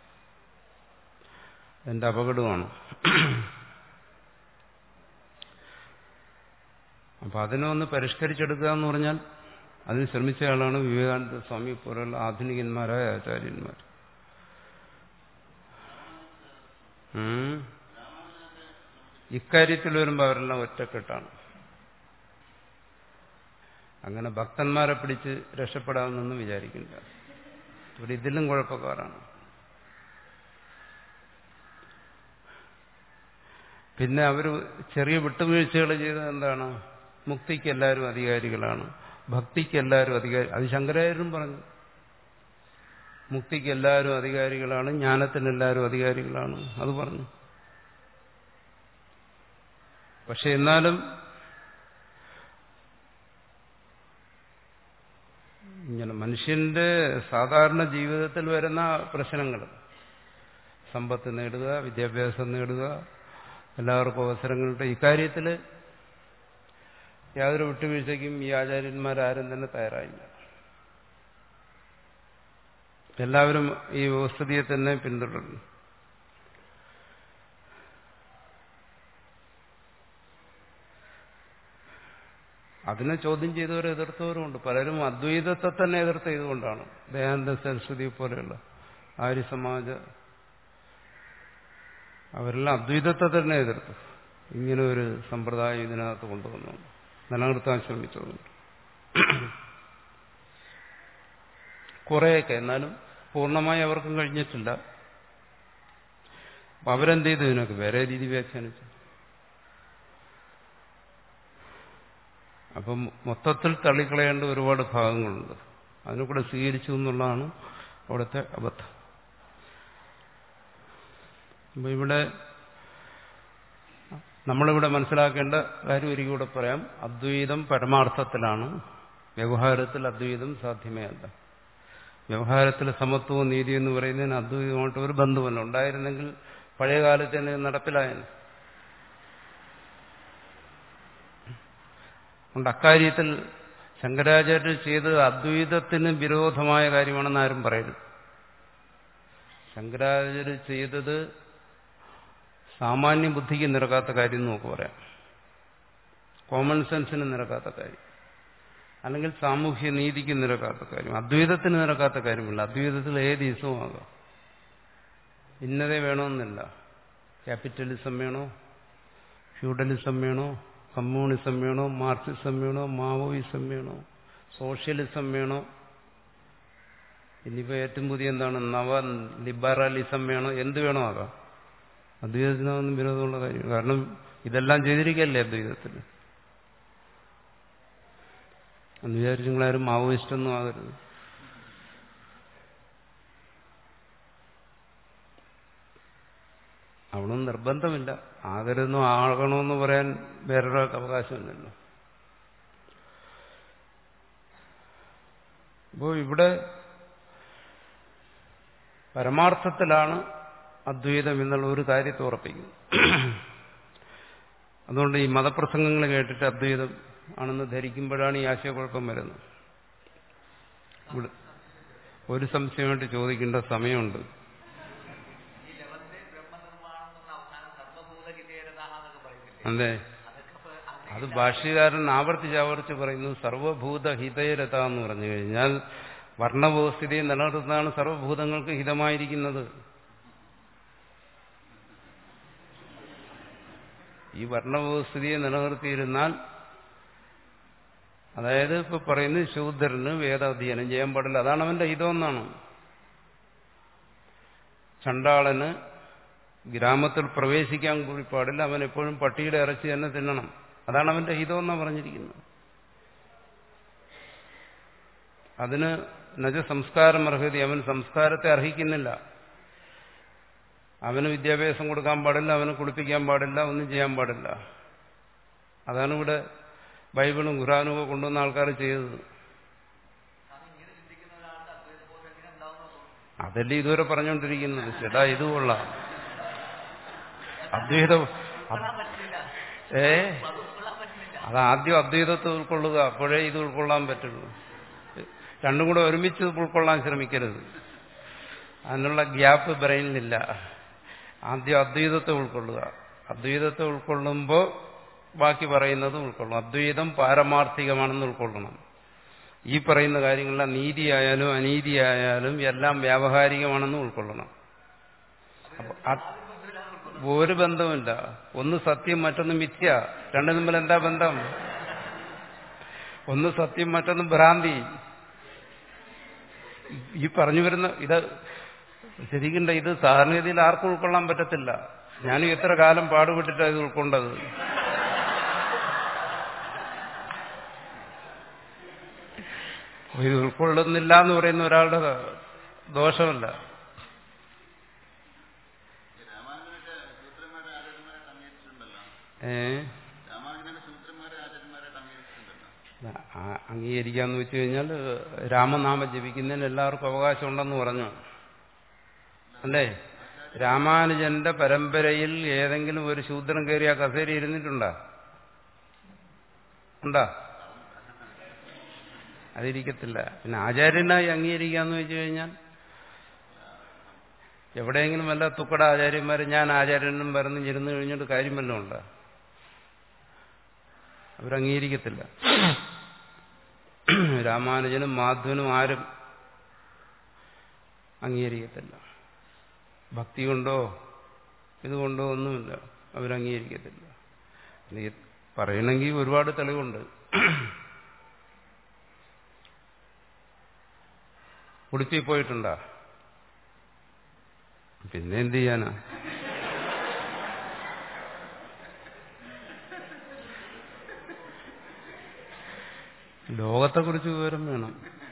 Speaker 1: എന്റെ അപകടമാണ്. അപ്പൊ അതിനെ ഒന്ന് പരിഷ്കരിച്ചെടുക്കുക എന്ന് പറഞ്ഞാൽ അതിന് ശ്രമിച്ചയാളാണ് വിവേകാനന്ദ സ്വാമി പോലുള്ള ആധുനികന്മാരായ ആചാര്യന്മാർ. ഇക്കാര്യത്തിൽ വരുമ്പോൾ അവരെല്ലാം ഒറ്റക്കെട്ടാണ്. അങ്ങനെ ഭക്തന്മാരെ പിടിച്ച് രക്ഷപ്പെടാമെന്നൊന്നും വിചാരിക്കില്ല. ഇവിടെ ഇതിലും കുഴപ്പക്കാരാണ്. പിന്നെ അവർ ചെറിയ വിട്ടുവീഴ്ചകൾ ചെയ്തത് എന്താണ്? മുക്തിക്ക് എല്ലാവരും അധികാരികളാണ്, ഭക്തിക്ക് എല്ലാവരും അധികാരി. അത് ശങ്കരാചാര്യരും പറഞ്ഞു. മുക്തിക്ക് എല്ലാവരും അധികാരികളാണ്, ജ്ഞാനത്തിന് എല്ലാവരും അധികാരികളാണ്, അത് പറഞ്ഞു. പക്ഷെ എന്നാലും ഇങ്ങനെ മനുഷ്യന്റെ സാധാരണ ജീവിതത്തിൽ വരുന്ന പ്രശ്നങ്ങൾ, സമ്പത്ത് നേടുക, വിദ്യാഭ്യാസം നേടുക, എല്ലാവർക്കും അവസരങ്ങളുടെ ഇക്കാര്യത്തിൽ യാതൊരു വിട്ടുവീഴ്ചയ്ക്കും ഈ ആചാര്യന്മാരാരും തന്നെ തയ്യാറായില്ല. എല്ലാവരും ഈ വ്യവസ്ഥിതിയെ തന്നെ പിന്തുടരുന്നു. അതിനെ ചോദ്യം ചെയ്തവരും എതിർത്തവരുമുണ്ട്. പലരും അദ്വൈതത്തെ തന്നെ എതിർത്ത് ചെയ്തുകൊണ്ടാണ്. ദയാനന്ദ സരസ്വതി പോലെയുള്ള ആര്യ സമാജ അവരെല്ലാം അദ്വൈതത്തെ തന്നെ എതിർത്തു. ഇങ്ങനെ ഒരു സമ്പ്രദായം ഇതിനകത്ത് കൊണ്ടുവന്നു നിലനിർത്താൻ ശ്രമിച്ചതുകൊണ്ട് കുറേയൊക്കെ, എന്നാലും പൂർണ്ണമായി അവർക്കും കഴിഞ്ഞിട്ടില്ല. അപ്പൊ അവരെന്ത് ചെയ്തു? ഇതിനൊക്കെ വേറെ രീതി വ്യാഖ്യാനിച്ചു. അപ്പം മൊത്തത്തിൽ തള്ളിക്കളയേണ്ട ഒരുപാട് ഭാഗങ്ങളുണ്ട്. അതിനെ കൂടെ സ്വീകരിച്ചു എന്നുള്ളതാണ് അവിടുത്തെ അബദ്ധം. അപ്പൊ ഇവിടെ നമ്മളിവിടെ മനസ്സിലാക്കേണ്ട കാര്യം ഒരിക്കൽ കൂടെ പറയാം. അദ്വൈതം പരമാർത്ഥത്തിലാണ്, വ്യവഹാരത്തിൽ അദ്വൈതം സാധ്യമേ അല്ല. വ്യവഹാരത്തിൽ സമത്വവും നീതി എന്ന് പറയുന്നതിന് അദ്വൈതമായിട്ട് ഒരു ബന്ധമല്ല. ഉണ്ടായിരുന്നെങ്കിൽ പഴയ കാലത്ത് തന്നെ നടപ്പിലായെന്ന്. അതുകൊണ്ട് അക്കാര്യത്തിൽ ശങ്കരാചാര്യർ ചെയ്തത് അദ്വൈതത്തിന് വിരോധമായ കാര്യമാണെന്ന് ആരും പറയരുത്. ശങ്കരാചാര്യർ ചെയ്തത് സാമാന്യ ബുദ്ധിക്ക് നിരക്കാത്ത കാര്യം എന്ന് നമുക്ക് പറയാം, കോമൺ സെൻസിന് നിരക്കാത്ത കാര്യം, അല്ലെങ്കിൽ സാമൂഹ്യ നീതിക്ക് നിരക്കാത്ത കാര്യം. അദ്വൈതത്തിന് നിരക്കാത്ത കാര്യമില്ല. അദ്വൈതത്തിൽ ഏത് ഈസവും ആകാം. ഇന്നതേ വേണമെന്നില്ല. ക്യാപിറ്റലിസം വേണോ, ഫ്യൂഡലിസം വേണോ, കമ്മ്യൂണിസം വേണോ, മാർക്സിസം വേണോ, മാവോയിസം വേണോ, സോഷ്യലിസം വേണോ, ഇനിയിപ്പോൾ ഏറ്റവും പുതിയ എന്താണ് നവ ലിബറലിസം വേണോ, എന്ത് വേണോ ആകാം. അദ്വൈതത്തിനൊന്നും വിരോധമുള്ള കാര്യം. കാരണം ഇതെല്ലാം ചെയ്തിരിക്കല്ലേ അദ്വൈതത്തിന്. എന്ന് വിചാരിച്ച് നിങ്ങളാരും മാവോയിസ്റ്റൊന്നും ആകരുത്. അവിടെ നിർബന്ധമില്ല. ആകരുതെന്നോ ആകണമെന്ന് പറയാൻ വേറൊരാൾക്ക് അവകാശമില്ലല്ലോ. അപ്പോൾ ഇവിടെ പരമാർത്ഥത്തിലാണ് അദ്വൈതം എന്നുള്ള ഒരു കാര്യത്തെ ഉറപ്പിക്കുന്നു. അതുകൊണ്ട് ഈ മതപ്രസംഗങ്ങൾ കേട്ടിട്ട് അദ്വൈതം ആണെന്ന് ധരിക്കുമ്പോഴാണ് ഈ ആശയക്കുഴപ്പം വരുന്നത്. ഇവിടെ ഒരു സംശയമായിട്ട് ചോദിക്കേണ്ട സമയമുണ്ട്. അതെ, അത് ഭാഷ്യകാരൻ ആവർത്തിച്ച് ആവർത്തിച്ച് പറയുന്നു. സർവഭൂത ഹിതയരത എന്ന് പറഞ്ഞു കഴിഞ്ഞാൽ വർണ്ണവ്യവസ്ഥിതിയെ നിലനിർത്തുന്നതാണ് സർവഭൂതങ്ങൾക്ക് ഹിതമായിരിക്കുന്നത്. ഈ വർണ്ണവ്യവസ്ഥിതിയെ നിലനിർത്തിയിരുന്നാൽ, അതായത് ഇപ്പൊ പറയുന്നത് ശൂദ്രന് വേദാധ്യയനം ചെയ്യാൻ പാടില്ല, അതാണ് അവന്റെ ഹിതമെന്നാണ്. ചണ്ടാളന് ഗ്രാമത്തിൽ പ്രവേശിക്കാൻ കൂടി പാടില്ല, അവൻ എപ്പോഴും പട്ടിയുടെ ഇറച്ചി തന്നെ തിന്നണം, അതാണ് അവന്റെ ഹിതമെന്നാണ് പറഞ്ഞിരിക്കുന്നത്. അതിന് നജ സംസ്കാരം അർഹതി, അവൻ സംസ്കാരത്തെ അർഹിക്കുന്നില്ല. അവന് വിദ്യാഭ്യാസം കൊടുക്കാൻ പാടില്ല, അവന് കുളിപ്പിക്കാൻ പാടില്ല, ഒന്നും ചെയ്യാൻ പാടില്ല. അതാണ് ഇവിടെ ബൈബിളും ഖുറാനും ഒക്കെ കൊണ്ടുവന്ന ആൾക്കാർ ചെയ്തത്. അതല്ലേ ഇതുവരെ പറഞ്ഞുകൊണ്ടിരിക്കുന്നത്. ചേട്ടാ ഇത് കൊള്ളാം, അദ്വൈതം ഏ അതാദ്യം അദ്വൈതത്തെ ഉൾക്കൊള്ളുക, അപ്പോഴേ ഇത് ഉൾക്കൊള്ളാൻ പറ്റുള്ളൂ. രണ്ടും കൂടെ ഒരുമിച്ച് ഉൾക്കൊള്ളാൻ ശ്രമിക്കരുത്, അതിനുള്ള ഗ്യാപ്പ് ബ്രെയിനിലില്ല. ആദ്യം അദ്വൈതത്തെ ഉൾക്കൊള്ളുക, അദ്വൈതത്തെ ഉൾക്കൊള്ളുമ്പോൾ ബാക്കി പറയുന്നത് ഉൾക്കൊള്ളണം. അദ്വൈതം പാരമാർത്ഥികമാണെന്ന് ഉൾക്കൊള്ളണം. ഈ പറയുന്ന കാര്യങ്ങളെല്ലാം നീതിയായാലും അനീതിയായാലും എല്ലാം വ്യാവഹാരികമാണെന്ന് ഉൾക്കൊള്ളണം. അപ്പൊ ഒരു ബന്ധമില്ല. ഒന്ന് സത്യം, മറ്റൊന്ന് മിഥ്യ. രണ്ടു തമ്മിൽ എന്താ ബന്ധം? ഒന്ന് സത്യം, മറ്റൊന്ന് ഭ്രാന്തി. ഈ പറഞ്ഞു വരുന്ന ഇത് ശരിക്കണ്ട, ഇത് സാധാരണഗതിയിൽ ആർക്കും ഉൾക്കൊള്ളാൻ പറ്റത്തില്ല. ഞാനും എത്ര കാലം പാടുപെട്ടിട്ടാണ് ഇത് ഉൾക്കൊണ്ടത്. ഇത് ഉൾക്കൊള്ളുന്നില്ല എന്ന് പറയുന്ന ഒരാളുടെ ദോഷമല്ല. ഏ അംഗീകരിക്കാന്ന് വെച്ച് കഴിഞ്ഞാൽ രാമനാമം ജപിക്കുന്നതിന് എല്ലാവർക്കും അവകാശമുണ്ടെന്ന് പറഞ്ഞു അല്ലേ? രാമാനുജന്റെ പരമ്പരയിൽ ഏതെങ്കിലും ഒരു ശൂദ്രൻ കയറി ആ കസേര ഇരുന്നിട്ടുണ്ടോ? ഉണ്ടാ? അതിരിക്കത്തില്ല. പിന്നെ ആചാര്യനായി അംഗീകരിക്കാന്ന് വെച്ച് കഴിഞ്ഞാൽ എവിടെയെങ്കിലും വല്ല തുക്കട ആചാര്യന്മാർ ഞാൻ ആചാര്യനും പറഞ്ഞ് ഇരുന്ന് കഴിഞ്ഞിട്ട് കാര്യം വല്ലതും ഉണ്ടോ? അവരംഗീകരിക്കത്തില്ല. രാമാനുജനും മാധവനും ആരും അംഗീകരിക്കത്തില്ല. ഭക്തി കൊണ്ടോ ഇതുകൊണ്ടോ ഒന്നുമില്ല, അവരംഗീകരിക്കത്തില്ല. പറയണമെങ്കിൽ ഒരുപാട് തെളിവുണ്ട്. ഉടുപ്പി പോയിട്ടുണ്ടാ? പിന്നെ എന്ത് ചെയ്യാനാ? ലോകത്തെക്കുറിച്ച് വിവരം വേണം.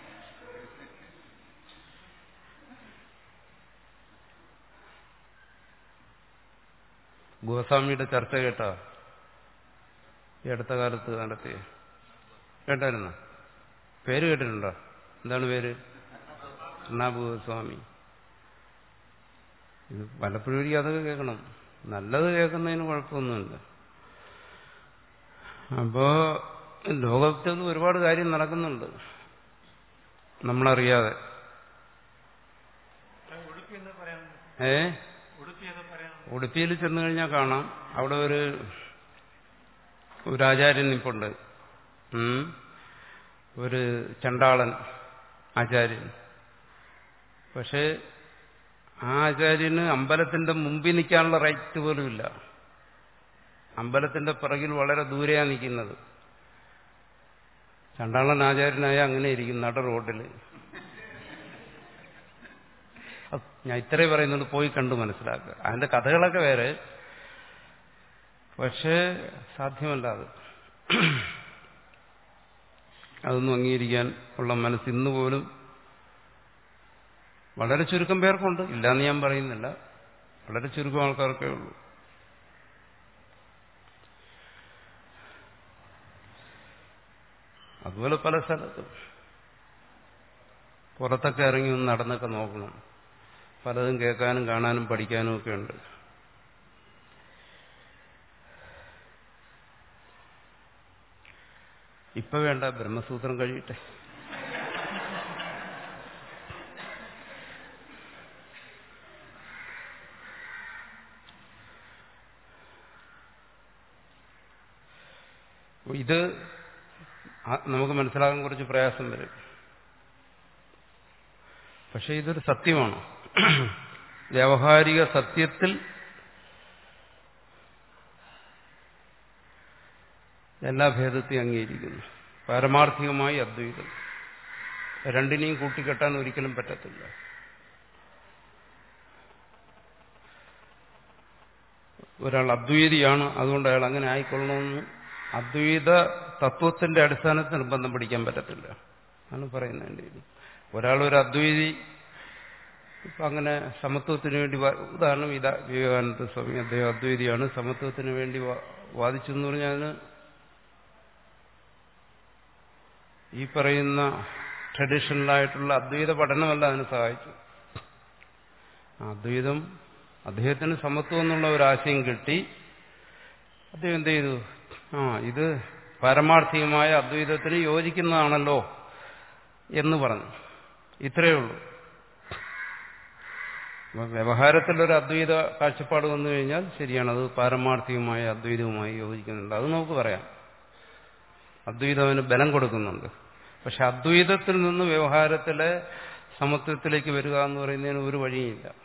Speaker 1: ഗോസ്വാമിയുടെ ചർച്ച കേട്ടോ? ഈ അടുത്ത കാലത്ത് നടത്തി കേട്ടായിരുന്നോ? പേര് കേട്ടിട്ടുണ്ടോ? എന്താണ് പേര്? അണ്ണാബു ഗോസ്വാമി. ഇത് പലപ്പോഴും എനിക്ക് അതൊക്കെ കേൾക്കണം. നല്ലത് കേൾക്കുന്നതിന് കുഴപ്പമൊന്നുമില്ല. അപ്പോ ലോകത്ത് ഒരുപാട് കാര്യം നടക്കുന്നുണ്ട് നമ്മളറിയാതെ. ഏ ഉടുപ്പിയിൽ ചെന്നു കഴിഞ്ഞാൽ കാണാം, അവിടെ ഒരു ഒരു ആചാര്യൻ നിൽപ്പുണ്ട്, ഒരു ചണ്ടാളൻ ആചാര്യൻ. പക്ഷേ ആ ആചാര്യന് അമ്പലത്തിന്റെ മുമ്പിൽ നിൽക്കാനുള്ള റൈറ്റ് പോലും ഇല്ല. അമ്പലത്തിന്റെ പിറകിൽ വളരെ ദൂരെയാണ് നിൽക്കുന്നത്. ചണ്ടാളൻ ആചാര്യനായ അങ്ങനെ ഇരിക്കും നട റോഡിൽ. ഞാൻ ഇത്രേ പറയുന്നുണ്ട്, പോയി കണ്ടു മനസ്സിലാക്കുക. അതിന്റെ കഥകളൊക്കെ വേറെ, പക്ഷേ സാധ്യമല്ല അത്. അതൊന്നും അംഗീകരിക്കാൻ ഉള്ള മനസ്സ് ഇന്ന് പോലും വളരെ ചുരുക്കം പേർക്കുണ്ട്. ഇല്ലാന്ന് ഞാൻ പറയുന്നില്ല, വളരെ ചുരുക്കം ആൾക്കാർക്കേ ഉള്ളൂ. അതുപോലെ പല സ്ഥലത്തും പുറത്തൊക്കെ ഇറങ്ങി ഒന്ന് നടന്നൊക്കെ നോക്കണം. പലതും കേൾക്കാനും കാണാനും പഠിക്കാനും ഒക്കെ ഉണ്ട്. ഇപ്പൊ വേണ്ട, ബ്രഹ്മസൂത്രം കഴിയട്ടെ. ഇത് നമുക്ക് മനസ്സിലാകാൻ കുറച്ച് പ്രയാസം വരും. പക്ഷെ ഇതൊരു സത്യമാണ്. വ്യാവഹാരിക സത്യത്തിൽ എല്ലാ ഭേദത്തെയും അംഗീകരിക്കുന്നു. പാരമാർത്ഥികമായി അദ്വൈതം. രണ്ടിനെയും കൂട്ടിക്കെട്ടാൻ ഒരിക്കലും പറ്റത്തില്ല. ഒരാൾ അദ്വൈതിയാണ്, അതുകൊണ്ട് അയാൾ അങ്ങനെ ആയിക്കൊള്ളണമെന്ന് അദ്വൈത തത്വത്തിന്റെ അടിസ്ഥാനത്തിൽ നിർബന്ധം പിടിക്കാൻ പറ്റത്തില്ല ആണ് പറയുന്നത്. ഒരാൾ ഒരു അദ്വൈതി ഇപ്പൊ അങ്ങനെ സമത്വത്തിന് വേണ്ടി, ഉദാഹരണം ഇതാ വിവേകാനന്ദ സ്വാമി, അദ്ദേഹം അദ്വൈതിയാണ്, സമത്വത്തിന് വേണ്ടി വാദിച്ചു എന്ന് പറഞ്ഞാൽ ഈ പറയുന്ന ട്രഡീഷണലായിട്ടുള്ള അദ്വൈത പഠനമല്ല അതിന് സഹായിച്ചു. അദ്വൈതം അദ്ദേഹത്തിന് സമത്വം എന്നുള്ള ഒരു ആശയം കിട്ടി. അദ്ദേഹം എന്ത് ചെയ്തു? ആ ഇത് പാരമാർത്ഥികമായ അദ്വൈതത്തിന് യോജിക്കുന്നതാണല്ലോ എന്ന് പറഞ്ഞു. ഇത്രയേ ഉള്ളൂ. വ്യവഹാരത്തിലൊരു അദ്വൈത കാഴ്ചപ്പാട് വന്നു കഴിഞ്ഞാൽ ശരിയാണ്, അത് പാരമാർത്ഥികമായ അദ്വൈതവുമായി യോജിക്കുന്നുണ്ട്, അത് നമുക്ക് പറയാം. അദ്വൈതം അതിന് ബലം കൊടുക്കുന്നുണ്ട്. പക്ഷെ അദ്വൈതത്തിൽ നിന്ന് വ്യവഹാരത്തിലെ സമത്വത്തിലേക്ക് വരിക എന്ന് പറയുന്നതിന് ഒരു വഴിയില്ല.